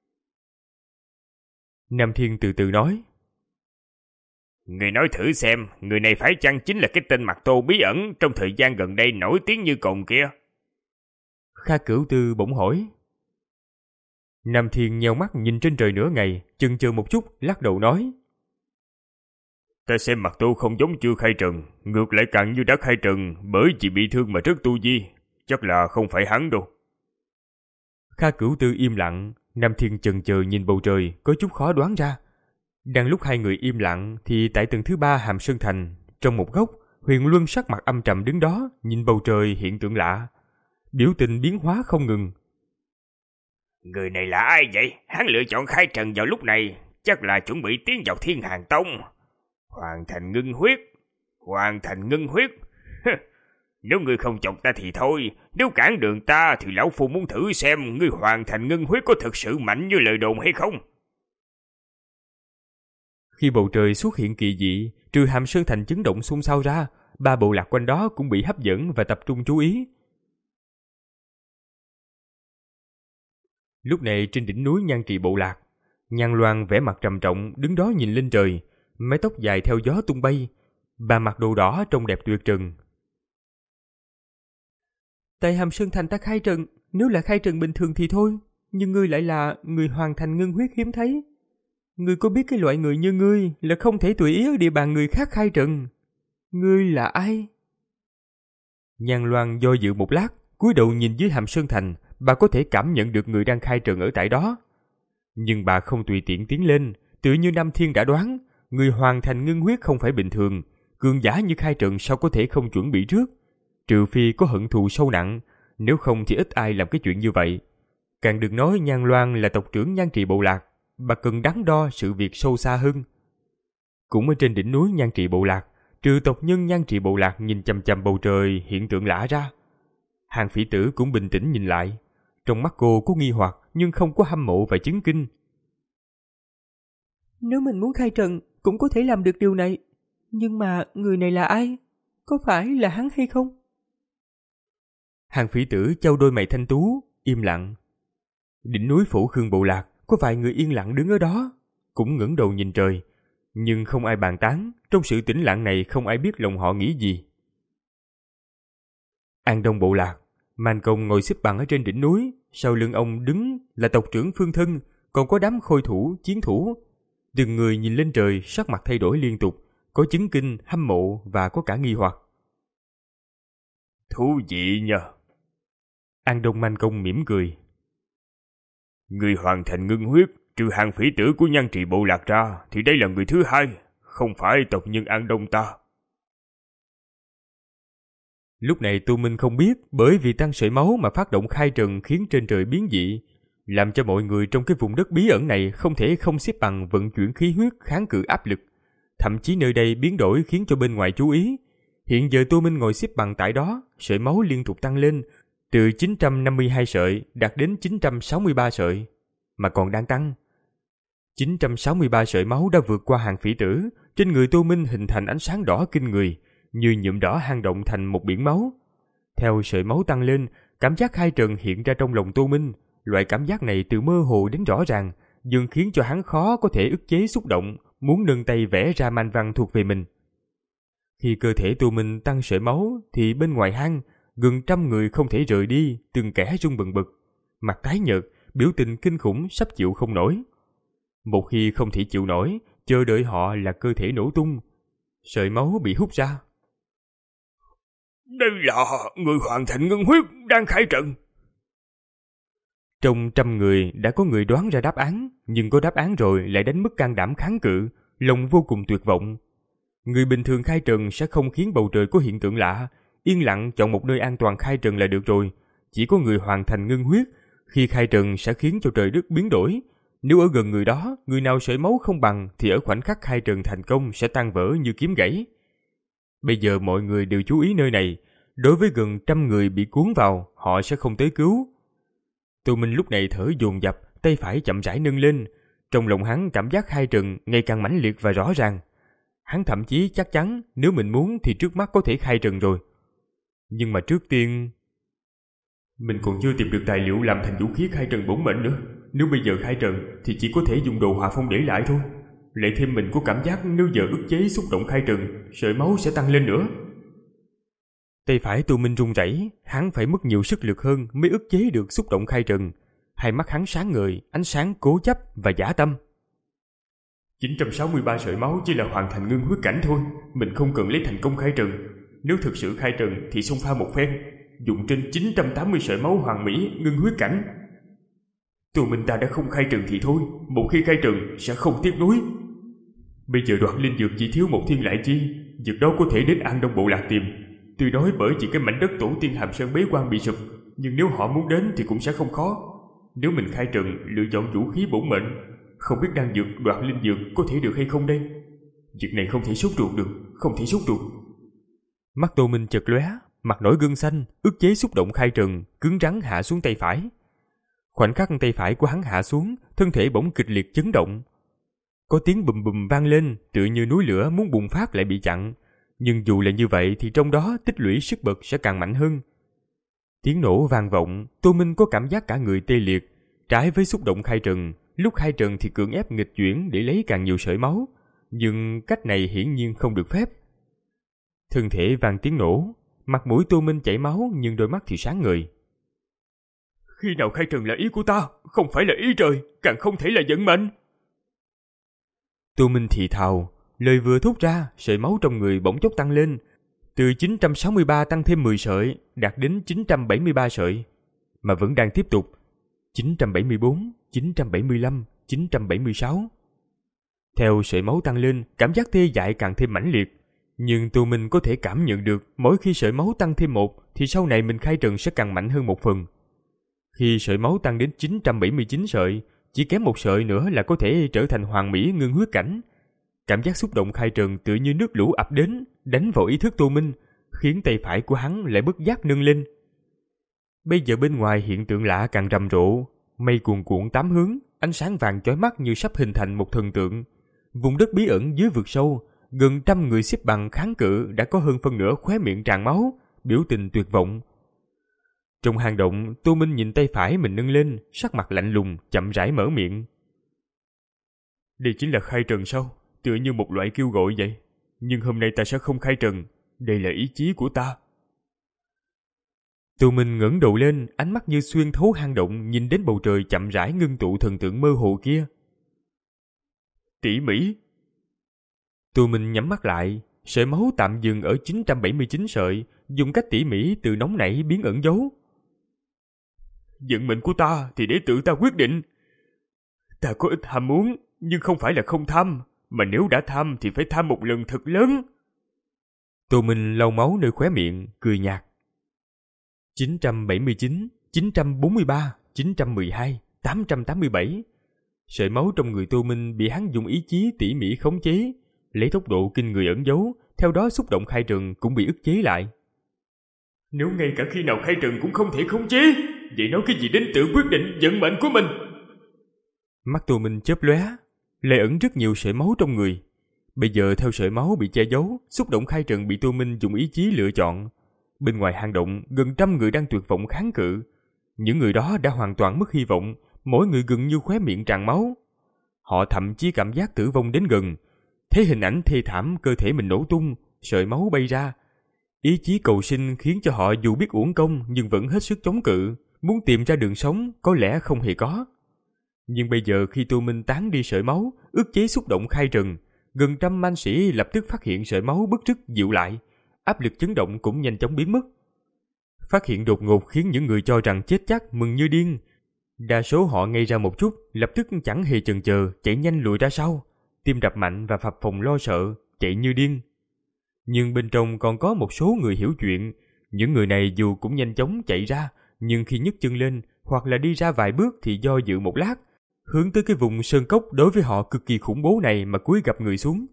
Nam Thiên từ từ nói. Người nói thử xem, người này phải chăng chính là cái tên mặt tô bí ẩn trong thời gian gần đây nổi tiếng như cồn kia? Kha Cửu Tư bỗng hỏi. Nam Thiên nheo mắt nhìn trên trời nửa ngày, chần chừ một chút, lắc đầu nói. Ta xem mặt tô không giống chưa khai trần, ngược lại càng như đã khai trần, bởi vì bị thương mà rất tu vi. Chắc là không phải hắn đâu. Kha Cửu Tư im lặng, Nam Thiên chần chừ nhìn bầu trời, có chút khó đoán ra. Đang lúc hai người im lặng thì tại tầng thứ ba Hàm Sơn Thành, trong một góc, Huyền Luân sắc mặt âm trầm đứng đó, nhìn bầu trời hiện tượng lạ. Biểu tình biến hóa không ngừng. Người này là ai vậy? Hắn lựa chọn khai trần vào lúc này, chắc là chuẩn bị tiến vào Thiên Hàn Tông. Hoàn thành ngưng huyết. Hoàn thành ngưng huyết. Nếu ngươi không chọc ta thì thôi, nếu cản đường ta thì lão phu muốn thử xem ngươi hoàn thành ngưng huyết có thực sự mạnh như lời đồn hay không. Khi bầu trời xuất hiện kỳ dị, trừ Hàm Sơn Thành chấn động xôn xao ra, ba bộ lạc quanh đó cũng bị hấp dẫn và tập trung chú ý. Lúc này trên đỉnh núi Nhan Trì bộ lạc, Nhan Loan vẻ mặt trầm trọng đứng đó nhìn lên trời, mái tóc dài theo gió tung bay, bà mặc đồ đỏ trông đẹp tuyệt trần. Tại Hàm Sơn Thành ta khai trần, nếu là khai trần bình thường thì thôi, nhưng ngươi lại là người hoàn thành ngưng huyết hiếm thấy. Ngươi có biết cái loại người như ngươi là không thể tùy ý ở địa bàn người khác khai trần. Ngươi là ai? Nhan Loan do dự một lát, cúi đầu nhìn dưới Hàm Sơn Thành, bà có thể cảm nhận được người đang khai trần ở tại đó. Nhưng bà không tùy tiện tiến lên, tự như Nam Thiên đã đoán, người hoàn thành ngưng huyết không phải bình thường, cường giả như khai trần sao có thể không chuẩn bị trước. Trừ phi có hận thù sâu nặng, nếu không thì ít ai làm cái chuyện như vậy. Càng đừng nói Nhan Loan là tộc trưởng Nhan Trì bộ lạc, bà cần đắn đo sự việc sâu xa hơn. Cũng ở trên đỉnh núi Nhan Trì bộ lạc, trừ tộc nhân Nhan Trì bộ lạc nhìn chằm chằm bầu trời hiện tượng lạ ra. Hàng Phỉ Tử cũng bình tĩnh nhìn lại, trong mắt cô có nghi hoặc nhưng không có hâm mộ và chấn kinh. Nếu mình muốn khai trần cũng có thể làm được điều này, nhưng mà người này là ai? Có phải là hắn hay không? Hàng Phỉ Tử chau đôi mày thanh tú, im lặng. Đỉnh núi Phủ Khương bộ lạc có vài người yên lặng đứng ở đó, cũng ngẩng đầu nhìn trời, nhưng không ai bàn tán. Trong sự tĩnh lặng này không ai biết lòng họ nghĩ gì. An Đông bộ lạc, Man Công ngồi xếp bằng ở trên đỉnh núi, sau lưng ông đứng là tộc trưởng Phương Thân, còn có đám khôi thủ, chiến thủ. Từng người nhìn lên trời, sắc mặt thay đổi liên tục, có chấn kinh, hâm mộ và có cả nghi hoặc. Thú vị nha. An Đông Man Công mỉm cười. Người hoàn thành ngưng huyết, trừ hàng phỉ tử của Nhan Trì bộ lạc ra, thì đây là người thứ hai, không phải tộc nhân An Đông ta. Lúc này Tu Minh không biết, bởi vì tăng sợi máu mà phát động khai trần khiến trên trời biến dị, làm cho mọi người trong cái vùng đất bí ẩn này không thể không xếp bằng vận chuyển khí huyết kháng cự áp lực. Thậm chí nơi đây biến đổi khiến cho bên ngoài chú ý. Hiện giờ Tu Minh ngồi xếp bằng tại đó, sợi máu liên tục tăng lên, từ chín trăm năm mươi hai sợi đạt đến chín trăm sáu mươi ba sợi, mà còn đang tăng. chín trăm sáu mươi ba sợi máu đã vượt qua hàng phỉ tử, trên người Tu Minh hình thành ánh sáng đỏ kinh người, như nhuộm đỏ hang động thành một biển máu. Theo sợi máu tăng lên, cảm giác khai trần hiện ra trong lòng Tu Minh. Loại cảm giác này từ mơ hồ đến rõ ràng, dường khiến cho hắn khó có thể ức chế xúc động, muốn nâng tay vẽ ra man văn thuộc về mình. Khi cơ thể Tu Minh tăng sợi máu, thì bên ngoài hang, gần trăm người không thể rời đi, từng kẻ run bần bật, mặt tái nhợt, biểu tình kinh khủng sắp chịu không nổi. Một khi không thể chịu nổi, chờ đợi họ là cơ thể nổ tung, sợi máu bị hút ra. Đây là người hoàn thành ngưng huyết đang khai trận. Trong trăm người đã có người đoán ra đáp án, nhưng có đáp án rồi lại đánh mất can đảm kháng cự, lòng vô cùng tuyệt vọng. Người bình thường khai trần sẽ không khiến bầu trời có hiện tượng lạ, yên lặng chọn một nơi an toàn khai trần là được rồi. Chỉ có người hoàn thành ngưng huyết, khi khai trần sẽ khiến cho trời đất biến đổi. Nếu ở gần người đó, người nào sợi máu không bằng thì ở khoảnh khắc khai trần thành công sẽ tan vỡ như kiếm gãy. Bây giờ mọi người đều chú ý nơi này, đối với gần trăm người bị cuốn vào, họ sẽ không tới cứu. Tu Minh lúc này thở dồn dập, tay phải chậm rãi nâng lên. Trong lòng hắn cảm giác khai trần ngày càng mãnh liệt và rõ ràng. Hắn thậm chí chắc chắn nếu mình muốn thì trước mắt có thể khai trần rồi. Nhưng mà trước tiên... Mình còn chưa tìm được tài liệu làm thành vũ khí khai trần bổn mệnh nữa. Nếu bây giờ khai trần thì chỉ có thể dùng đồ Hỏa Phong để lại thôi. Lại thêm mình có cảm giác nếu giờ ức chế xúc động khai trần, sợi máu sẽ tăng lên nữa. Tay phải Tu Minh run rẩy, hắn phải mất nhiều sức lực hơn mới ức chế được xúc động khai trần. Hai mắt hắn sáng ngời, ánh sáng cố chấp và dã tâm. chín trăm sáu mươi ba sợi máu chỉ là hoàn thành ngưng huyết cảnh thôi, mình không cần lấy thành công khai trần. Nếu thực sự khai trần thì xung pha một phen, dùng trên chín trăm tám mươi sợi máu hoàn mỹ ngưng huyết cảnh. Tu Minh ta đã không khai trần thì thôi, một khi khai trần sẽ không tiếc nuối. Bây giờ đoạt linh dược chỉ thiếu một thiên lại chi, dược đó có thể đến An Đông bộ lạc tìm. Tuy nói bởi chỉ cái mảnh đất tổ tiên Hàm Sơn bế quan bị sụp, nhưng nếu họ muốn đến thì cũng sẽ không khó. Nếu mình khai trần lựa chọn vũ khí bổn mệnh, không biết đan dược đoạt linh dược có thể được hay không đây? Việc này không thể sốt ruột được, không thể sốt ruột. Mắt Tô Minh chợt lóe, mặt nổi gân xanh, ức chế xúc động khai trần, cứng rắn hạ xuống tay phải. Khoảnh khắc tay phải của hắn hạ xuống, thân thể bỗng kịch liệt chấn động. Có tiếng bùm bùm vang lên, tựa như núi lửa muốn bùng phát lại bị chặn. Nhưng dù là như vậy thì trong đó tích lũy sức bật sẽ càng mạnh hơn. Tiếng nổ vang vọng, Tô Minh có cảm giác cả người tê liệt. Trái với xúc động khai trần, lúc khai trần thì cưỡng ép nghịch chuyển để lấy càng nhiều sợi máu. Nhưng cách này hiển nhiên không được phép. Thân thể vang tiếng nổ, mặt mũi Tô Minh chảy máu nhưng đôi mắt thì sáng ngời. Khi nào khai trần là ý của ta, không phải là ý trời, càng không thể là vận mệnh. Tô Minh thì thào, lời vừa thốt ra, sợi máu trong người bỗng chốc tăng lên, từ chín trăm sáu mươi ba tăng thêm mười sợi, đạt đến chín trăm bảy mươi ba sợi, mà vẫn đang tiếp tục. chín trăm bảy mươi bốn, chín trăm bảy mươi lăm, chín trăm bảy mươi sáu. Theo sợi máu tăng lên, cảm giác tê dại càng thêm mãnh liệt. Nhưng Tô Minh có thể cảm nhận được mỗi khi sợi máu tăng thêm một thì sau này mình khai trần sẽ càng mạnh hơn một phần. Khi sợi máu tăng đến chín trăm bảy mươi chín sợi, chỉ kém một sợi nữa là có thể trở thành hoàn mỹ ngưng huyết cảnh. Cảm giác xúc động khai trần tựa như nước lũ ập đến, đánh vào ý thức Tô Minh, khiến tay phải của hắn lại bất giác nâng lên. Bây giờ bên ngoài hiện tượng lạ càng rầm rộ, mây cuồn cuộn tám hướng, ánh sáng vàng chói mắt như sắp hình thành một thần tượng. Vùng đất bí ẩn dưới vực sâu, gần trăm người xếp bằng kháng cự đã có hơn phân nửa khóe miệng tràn máu, biểu tình tuyệt vọng. Trong hang động, Tô Minh nhìn tay phải mình nâng lên, sắc mặt lạnh lùng, chậm rãi mở miệng. Đây chính là khai trần sao? Tựa như một loại kêu gọi vậy. Nhưng hôm nay ta sẽ không khai trần, đây là ý chí của ta. Tô Minh ngẩng đầu lên, ánh mắt như xuyên thấu hang động, nhìn đến bầu trời chậm rãi ngưng tụ thần tượng mơ hồ kia. Tỉ mỉ. Tô Minh nhắm mắt lại, sợi máu tạm dừng ở chín trăm bảy mươi chín sợi, dùng cách tỉ mỉ từ nóng nảy biến ẩn dấu. Vận mệnh của ta thì để tự ta quyết định. Ta có ít ham muốn, nhưng không phải là không tham, mà nếu đã tham thì phải tham một lần thật lớn. Tô Minh lau máu nơi khóe miệng, cười nhạt. chín trăm bảy mươi chín, chín trăm bốn mươi ba, chín trăm mười hai, tám trăm tám mươi bảy. Sợi máu trong người Tô Minh bị hắn dùng ý chí tỉ mỉ khống chế, lấy tốc độ kinh người ẩn giấu, theo đó xúc động khai trần cũng bị ức chế lại. Nếu ngay cả khi nào khai trần cũng không thể khống chế, vậy nói cái gì đến tự quyết định vận mệnh của mình? Mắt Tô Minh chớp lóe, lây ẩn rất nhiều sợi máu trong người. Bây giờ theo sợi máu bị che giấu, xúc động khai trần bị Tô Minh dùng ý chí lựa chọn. Bên ngoài hang động, gần trăm người đang tuyệt vọng kháng cự. Những người đó đã hoàn toàn mất hy vọng, mỗi người gần như khóe miệng tràn máu. Họ thậm chí cảm giác tử vong đến gần. Thấy hình ảnh thê thảm cơ thể mình nổ tung, sợi máu bay ra. Ý chí cầu sinh khiến cho họ dù biết uổng công nhưng vẫn hết sức chống cự, muốn tìm ra đường sống có lẽ không hề có. Nhưng bây giờ khi Tô Minh tán đi sợi máu, ức chế xúc động khai trần, gần trăm man sĩ lập tức phát hiện sợi máu bứt rứt dịu lại, áp lực chấn động cũng nhanh chóng biến mất. Phát hiện đột ngột khiến những người cho rằng chết chắc mừng như điên. Đa số họ ngây ra một chút, lập tức chẳng hề chần chờ, chạy nhanh lùi ra sau, tim đập mạnh và phập phồng lo sợ, chạy như điên. Nhưng bên trong còn có một số người hiểu chuyện, những người này dù cũng nhanh chóng chạy ra, nhưng khi nhấc chân lên hoặc là đi ra vài bước thì do dự một lát, hướng tới cái vùng sơn cốc đối với họ cực kỳ khủng bố này mà cúi gập người xuống.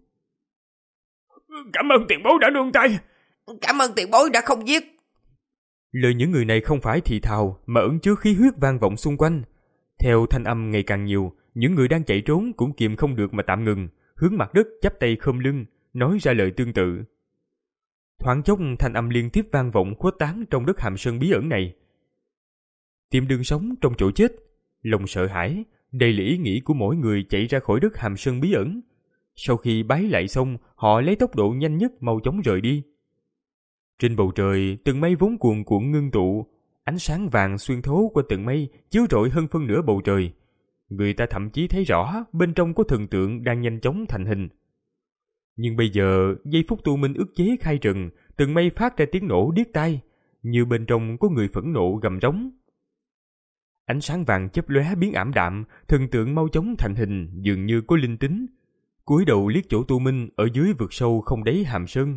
Cảm ơn tiền bối đã nương tay. Cảm ơn tiền bối đã không giết. Lời những người này không phải thì thào mà ẩn chứa khí huyết vang vọng xung quanh. Theo thanh âm ngày càng nhiều, những người đang chạy trốn cũng kiềm không được mà tạm ngừng, hướng mặt đất chắp tay khom lưng, nói ra lời tương tự. Thoáng chốc thanh âm liên tiếp vang vọng khuếch tán trong đất Hàm Sơn bí ẩn này. Tìm đường sống trong chỗ chết, lòng sợ hãi, đây là ý nghĩ của mỗi người chạy ra khỏi đất Hàm Sơn bí ẩn. Sau khi bái lại xong, họ lấy tốc độ nhanh nhất mau chóng rời đi. Trên bầu trời, từng mây vốn cuồn cuộn ngưng tụ, ánh sáng vàng xuyên thấu qua từng mây chiếu rọi hơn phân nửa bầu trời. Người ta thậm chí thấy rõ bên trong có thần tượng đang nhanh chóng thành hình. Nhưng bây giờ, giây phút Tô Minh ức chế khai trần, từng mây phát ra tiếng nổ điếc tai, như bên trong có người phẫn nộ gầm rống. Ánh sáng vàng chớp lóe biến ảm đạm, thần tượng mau chóng thành hình, dường như có linh tính. Cúi đầu liếc chỗ Tô Minh ở dưới vực sâu không đáy Hàm Sơn.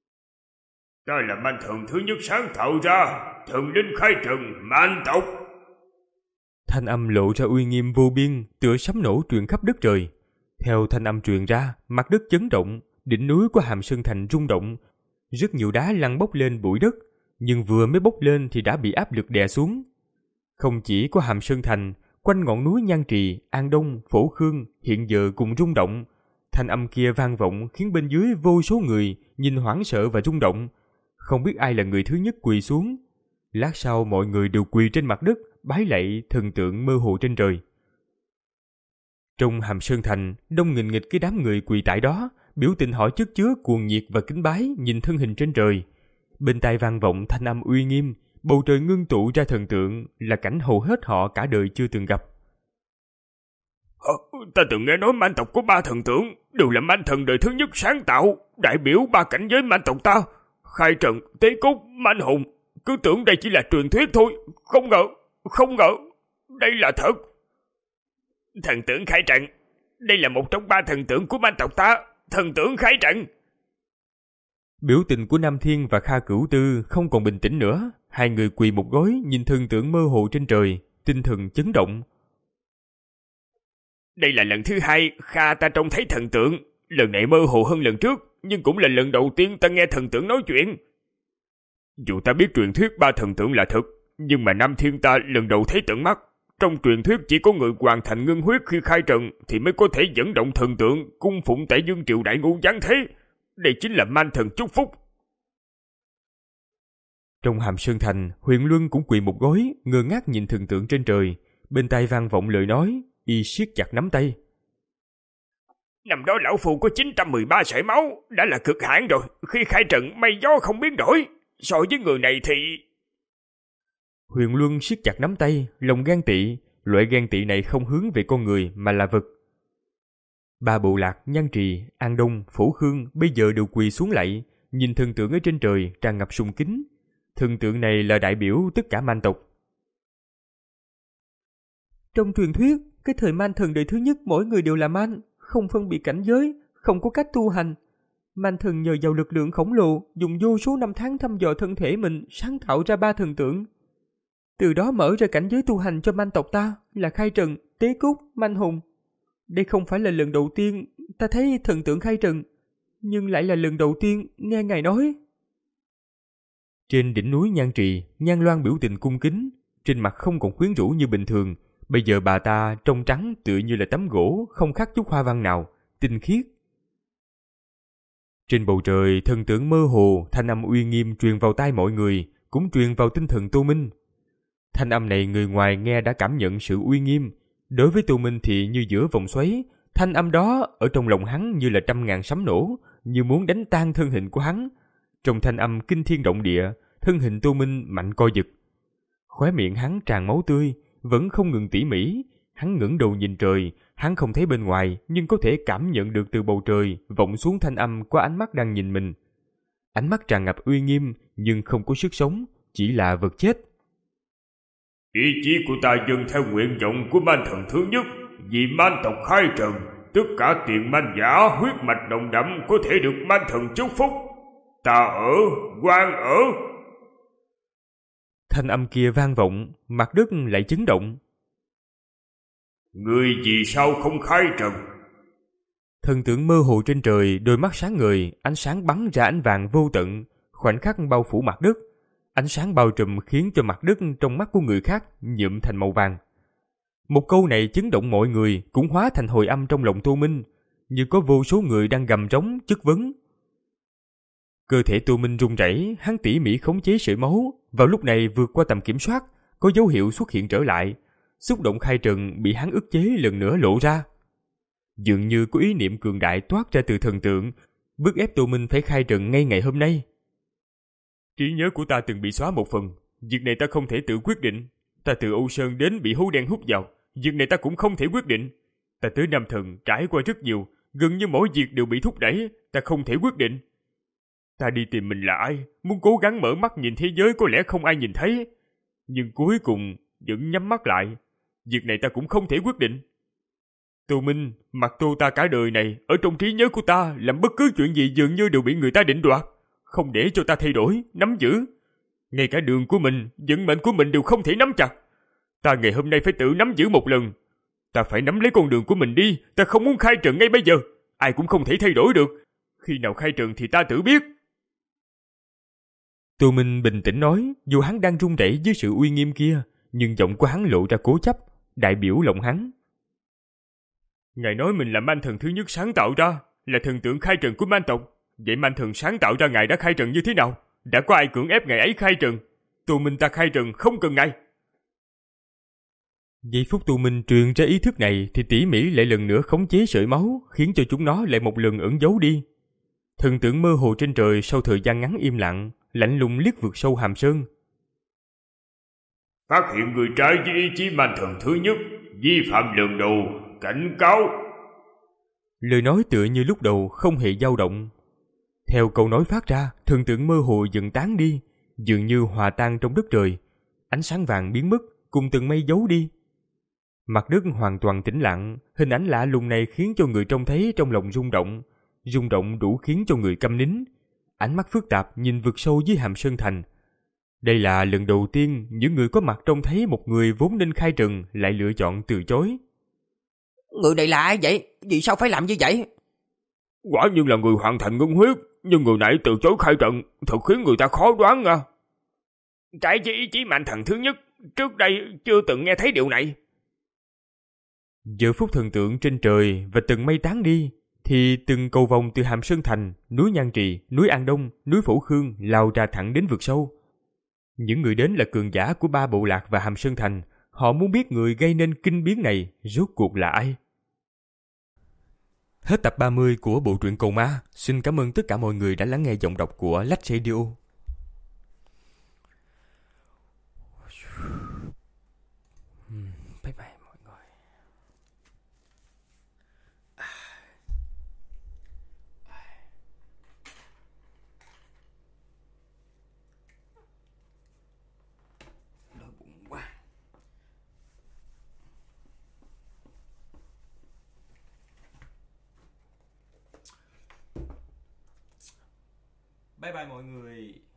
Ta là man thần thứ nhất sáng tạo ra thần linh khai trần man tộc. Thanh âm lộ ra uy nghiêm vô biên, tựa sấm nổ truyền khắp đất trời. Theo thanh âm truyền ra, mặt đất chấn động, đỉnh núi của Hàm Sơn Thành rung động, rất nhiều đá lăn bốc lên bụi đất, nhưng vừa mới bốc lên thì đã bị áp lực đè xuống. Không chỉ có Hàm Sơn Thành, quanh ngọn núi Nhan Trì, An Đông, Phổ Khương hiện giờ cùng rung động. Thanh âm kia vang vọng khiến bên dưới vô số người nhìn hoảng sợ và rung động. Không biết ai là người thứ nhất quỳ xuống. Lát sau mọi người đều quỳ trên mặt đất, bái lạy thần tượng mơ hồ trên trời. Trong Hàm Sơn Thành, đông nghìn nghịch cái đám người quỳ tại đó, biểu tình họ chất chứa cuồng nhiệt và kính bái nhìn thân hình trên trời. Bên tai vang vọng thanh âm uy nghiêm, bầu trời ngưng tụ ra thần tượng là cảnh hầu hết họ cả đời chưa từng gặp. Ờ, ta từng nghe nói man tộc có ba thần tượng, đều là man thần đời thứ nhất sáng tạo, đại biểu ba cảnh giới man tộc ta. Khai trần, tế cốt, man hùng. Cứ tưởng đây chỉ là truyền thuyết thôi, không ngờ, không ngờ, đây là thật. Thần tượng khai trần, đây là một trong ba thần tượng của man tộc ta, thần tượng khai trần. Biểu tình của Nam Thiên và Kha Cửu Tư không còn bình tĩnh nữa, hai người quỳ một gối nhìn thần tượng mơ hồ trên trời, tinh thần chấn động. Đây là lần thứ hai Kha ta trông thấy thần tượng, lần này mơ hồ hơn lần trước, nhưng cũng là lần đầu tiên ta nghe thần tượng nói chuyện. Dù ta biết truyền thuyết ba thần tượng là thật, nhưng mà Nam Thiên ta lần đầu thấy tận mắt. Trong truyền thuyết chỉ có người hoàn thành ngưng huyết khi khai trần thì mới có thể dẫn động thần tượng cung phụng tại Dương Triều Đại Ngũ Giáng Thế. Đây chính là man thần chúc phúc. Trong Hàm Sơn Thành, Huyền Luân cũng quỳ một gối, ngơ ngác nhìn thần tượng trên trời. Bên tai vang vọng lời nói, y siết chặt nắm tay. Năm đó lão phu có chín trăm mười ba sợi máu, đã là cực hạn rồi. Khi khai trận mây gió không biến đổi. So với người này thì... Huyền Luân siết chặt nắm tay, lòng ghen tị. Loại ghen tị này không hướng về con người mà là vật. Ba bộ lạc Nhan Trì, An Đông, Phổ Khương bây giờ đều quỳ xuống lạy, nhìn thần tượng ở trên trời tràn ngập sùng kính. Thần tượng này là đại biểu tất cả man tộc. Trong truyền thuyết, cái thời man thần đời thứ nhất mỗi người đều là man, không phân biệt cảnh giới, không có cách tu hành. Man thần nhờ vào lực lượng khổng lồ, dùng vô số năm tháng thăm dò thân thể mình, sáng tạo ra ba thần tượng. Từ đó mở ra cảnh giới tu hành cho man tộc ta là Khai Trần, Tế Cúc, Man Hùng. Đây không phải là lần đầu tiên ta thấy thần tượng Khai Trần, nhưng lại là lần đầu tiên nghe ngài nói. Trên đỉnh núi Nhan Trì, Nhan Loan biểu tình cung kính, trên mặt không còn quyến rũ như bình thường. Bây giờ bà ta trông trắng tựa như là tấm gỗ, không khắc chút hoa văn nào, tinh khiết. Trên bầu trời, thần tượng mơ hồ, thanh âm uy nghiêm truyền vào tai mọi người, cũng truyền vào tinh thần Tô Minh. Thanh âm này người ngoài nghe đã cảm nhận sự uy nghiêm, đối với Tô Minh thì như giữa vòng xoáy, thanh âm đó ở trong lòng hắn như là trăm ngàn sấm nổ, như muốn đánh tan thân hình của hắn. Trong thanh âm kinh thiên động địa, thân hình Tô Minh mạnh co giật. Khóe miệng hắn tràn máu tươi, vẫn không ngừng tỉ mỉ. Hắn ngẩng đầu nhìn trời, hắn không thấy bên ngoài, nhưng có thể cảm nhận được từ bầu trời vọng xuống thanh âm qua ánh mắt đang nhìn mình. Ánh mắt tràn ngập uy nghiêm, nhưng không có sức sống, chỉ là vật chết. Ý chí của ta dâng theo nguyện vọng của man thần thứ nhất, vì man tộc Khai Trần, tất cả tiền man giả huyết mạch đồng đậm có thể được man thần chúc phúc. Ta ở, quan ở. Thanh âm kia vang vọng, mặt đất lại chấn động. Ngươi vì sao không khai trần? Thần tượng mơ hồ trên trời, đôi mắt sáng ngời, ánh sáng bắn ra ánh vàng vô tận, khoảnh khắc bao phủ mặt đất. Ánh sáng bao trùm khiến cho mặt đất trong mắt của người khác nhuộm thành màu vàng. Một câu này chấn động mọi người, cũng hóa thành hồi âm trong lòng Tô Minh, như có vô số người đang gầm rống chất vấn. Cơ thể Tô Minh run rẩy, hắn tỉ mỉ khống chế sợi máu, vào lúc này vượt qua tầm kiểm soát, có dấu hiệu xuất hiện trở lại. Xúc động khai trần bị hắn ức chế lần nữa lộ ra. Dường như có ý niệm cường đại toát ra từ thần tượng, bức ép Tô Minh phải khai trần ngay ngày hôm nay. Trí nhớ của ta từng bị xóa một phần, việc này ta không thể tự quyết định. Ta từ Âu Sơn đến bị hố đen hút vào, việc này ta cũng không thể quyết định. Ta tới Nam Thần trải qua rất nhiều, gần như mỗi việc đều bị thúc đẩy, ta không thể quyết định. Ta đi tìm mình là ai, muốn cố gắng mở mắt nhìn thế giới có lẽ không ai nhìn thấy, nhưng cuối cùng vẫn nhắm mắt lại. Việc này ta cũng không thể quyết định. Tô Minh, mặc tô ta cả đời này, ở trong trí nhớ của ta, làm bất cứ chuyện gì dường như đều bị người ta định đoạt, không để cho ta thay đổi, nắm giữ. Ngay cả đường của mình, vận mệnh của mình đều không thể nắm chặt. Ta ngày hôm nay phải tự nắm giữ một lần. Ta phải nắm lấy con đường của mình đi, ta không muốn khai trần ngay bây giờ. Ai cũng không thể thay đổi được. Khi nào khai trần thì ta tự biết. Tô Minh bình tĩnh nói, dù hắn đang run rẩy dưới sự uy nghiêm kia, nhưng giọng của hắn lộ ra cố chấp, đại biểu lòng hắn. Ngài nói mình là man thần thứ nhất sáng tạo ra, là thần tượng khai trần của man tộc. Vậy man thần sáng tạo ra ngài đã khai trần như thế nào? Đã có ai cưỡng ép ngài ấy khai trần? Tô Minh ta khai trần không cần ngài. Giây phút Tô Minh truyền ra ý thức này thì tỉ mỉ lại lần nữa khống chế sợi máu, khiến cho chúng nó lại một lần ẩn giấu đi. Thần tượng mơ hồ trên trời sau thời gian ngắn im lặng, lạnh lùng liếc vượt sâu hàm sơn. Phát hiện người trái với ý chí man thần thứ nhất, vi phạm lần đầu, cảnh cáo. Lời nói tựa như lúc đầu không hề dao động. Theo câu nói phát ra, thần tượng mơ hồ dần tán đi, dường như hòa tan trong đất trời. Ánh sáng vàng biến mất, cùng từng mây giấu đi. Mặt đất hoàn toàn tĩnh lặng, hình ảnh lạ lùng này khiến cho người trông thấy trong lòng rung động. Rung động đủ khiến cho người câm nín. Ánh mắt phức tạp nhìn vực sâu dưới hàm sơn thành. Đây là lần đầu tiên những người có mặt trông thấy một người vốn nên khai trần lại lựa chọn từ chối. Người này là ai vậy? Vì sao phải làm như vậy? Quả nhiên là người hoàn thành ngưng huyết, nhưng người này từ chối khai trận, thật khiến người ta khó đoán à. Trái với ý chí man thần thứ nhất, trước đây chưa từng nghe thấy điều này. Giờ phút thần tượng trên trời và từng mây tán đi, thì từng cầu vòng từ hàm sơn thành, núi Nhan Trì, núi An Đông, núi Phổ Khương lao ra thẳng đến vực sâu. Những người đến là cường giả của ba bộ lạc và hàm sơn thành. Họ muốn biết người gây nên kinh biến này rốt cuộc là ai. Hết tập ba mươi của bộ truyện Cầu Ma. Xin cảm ơn tất cả mọi người đã lắng nghe giọng đọc của Lách Radio. Bye bye mọi người. Bye bye mọi người.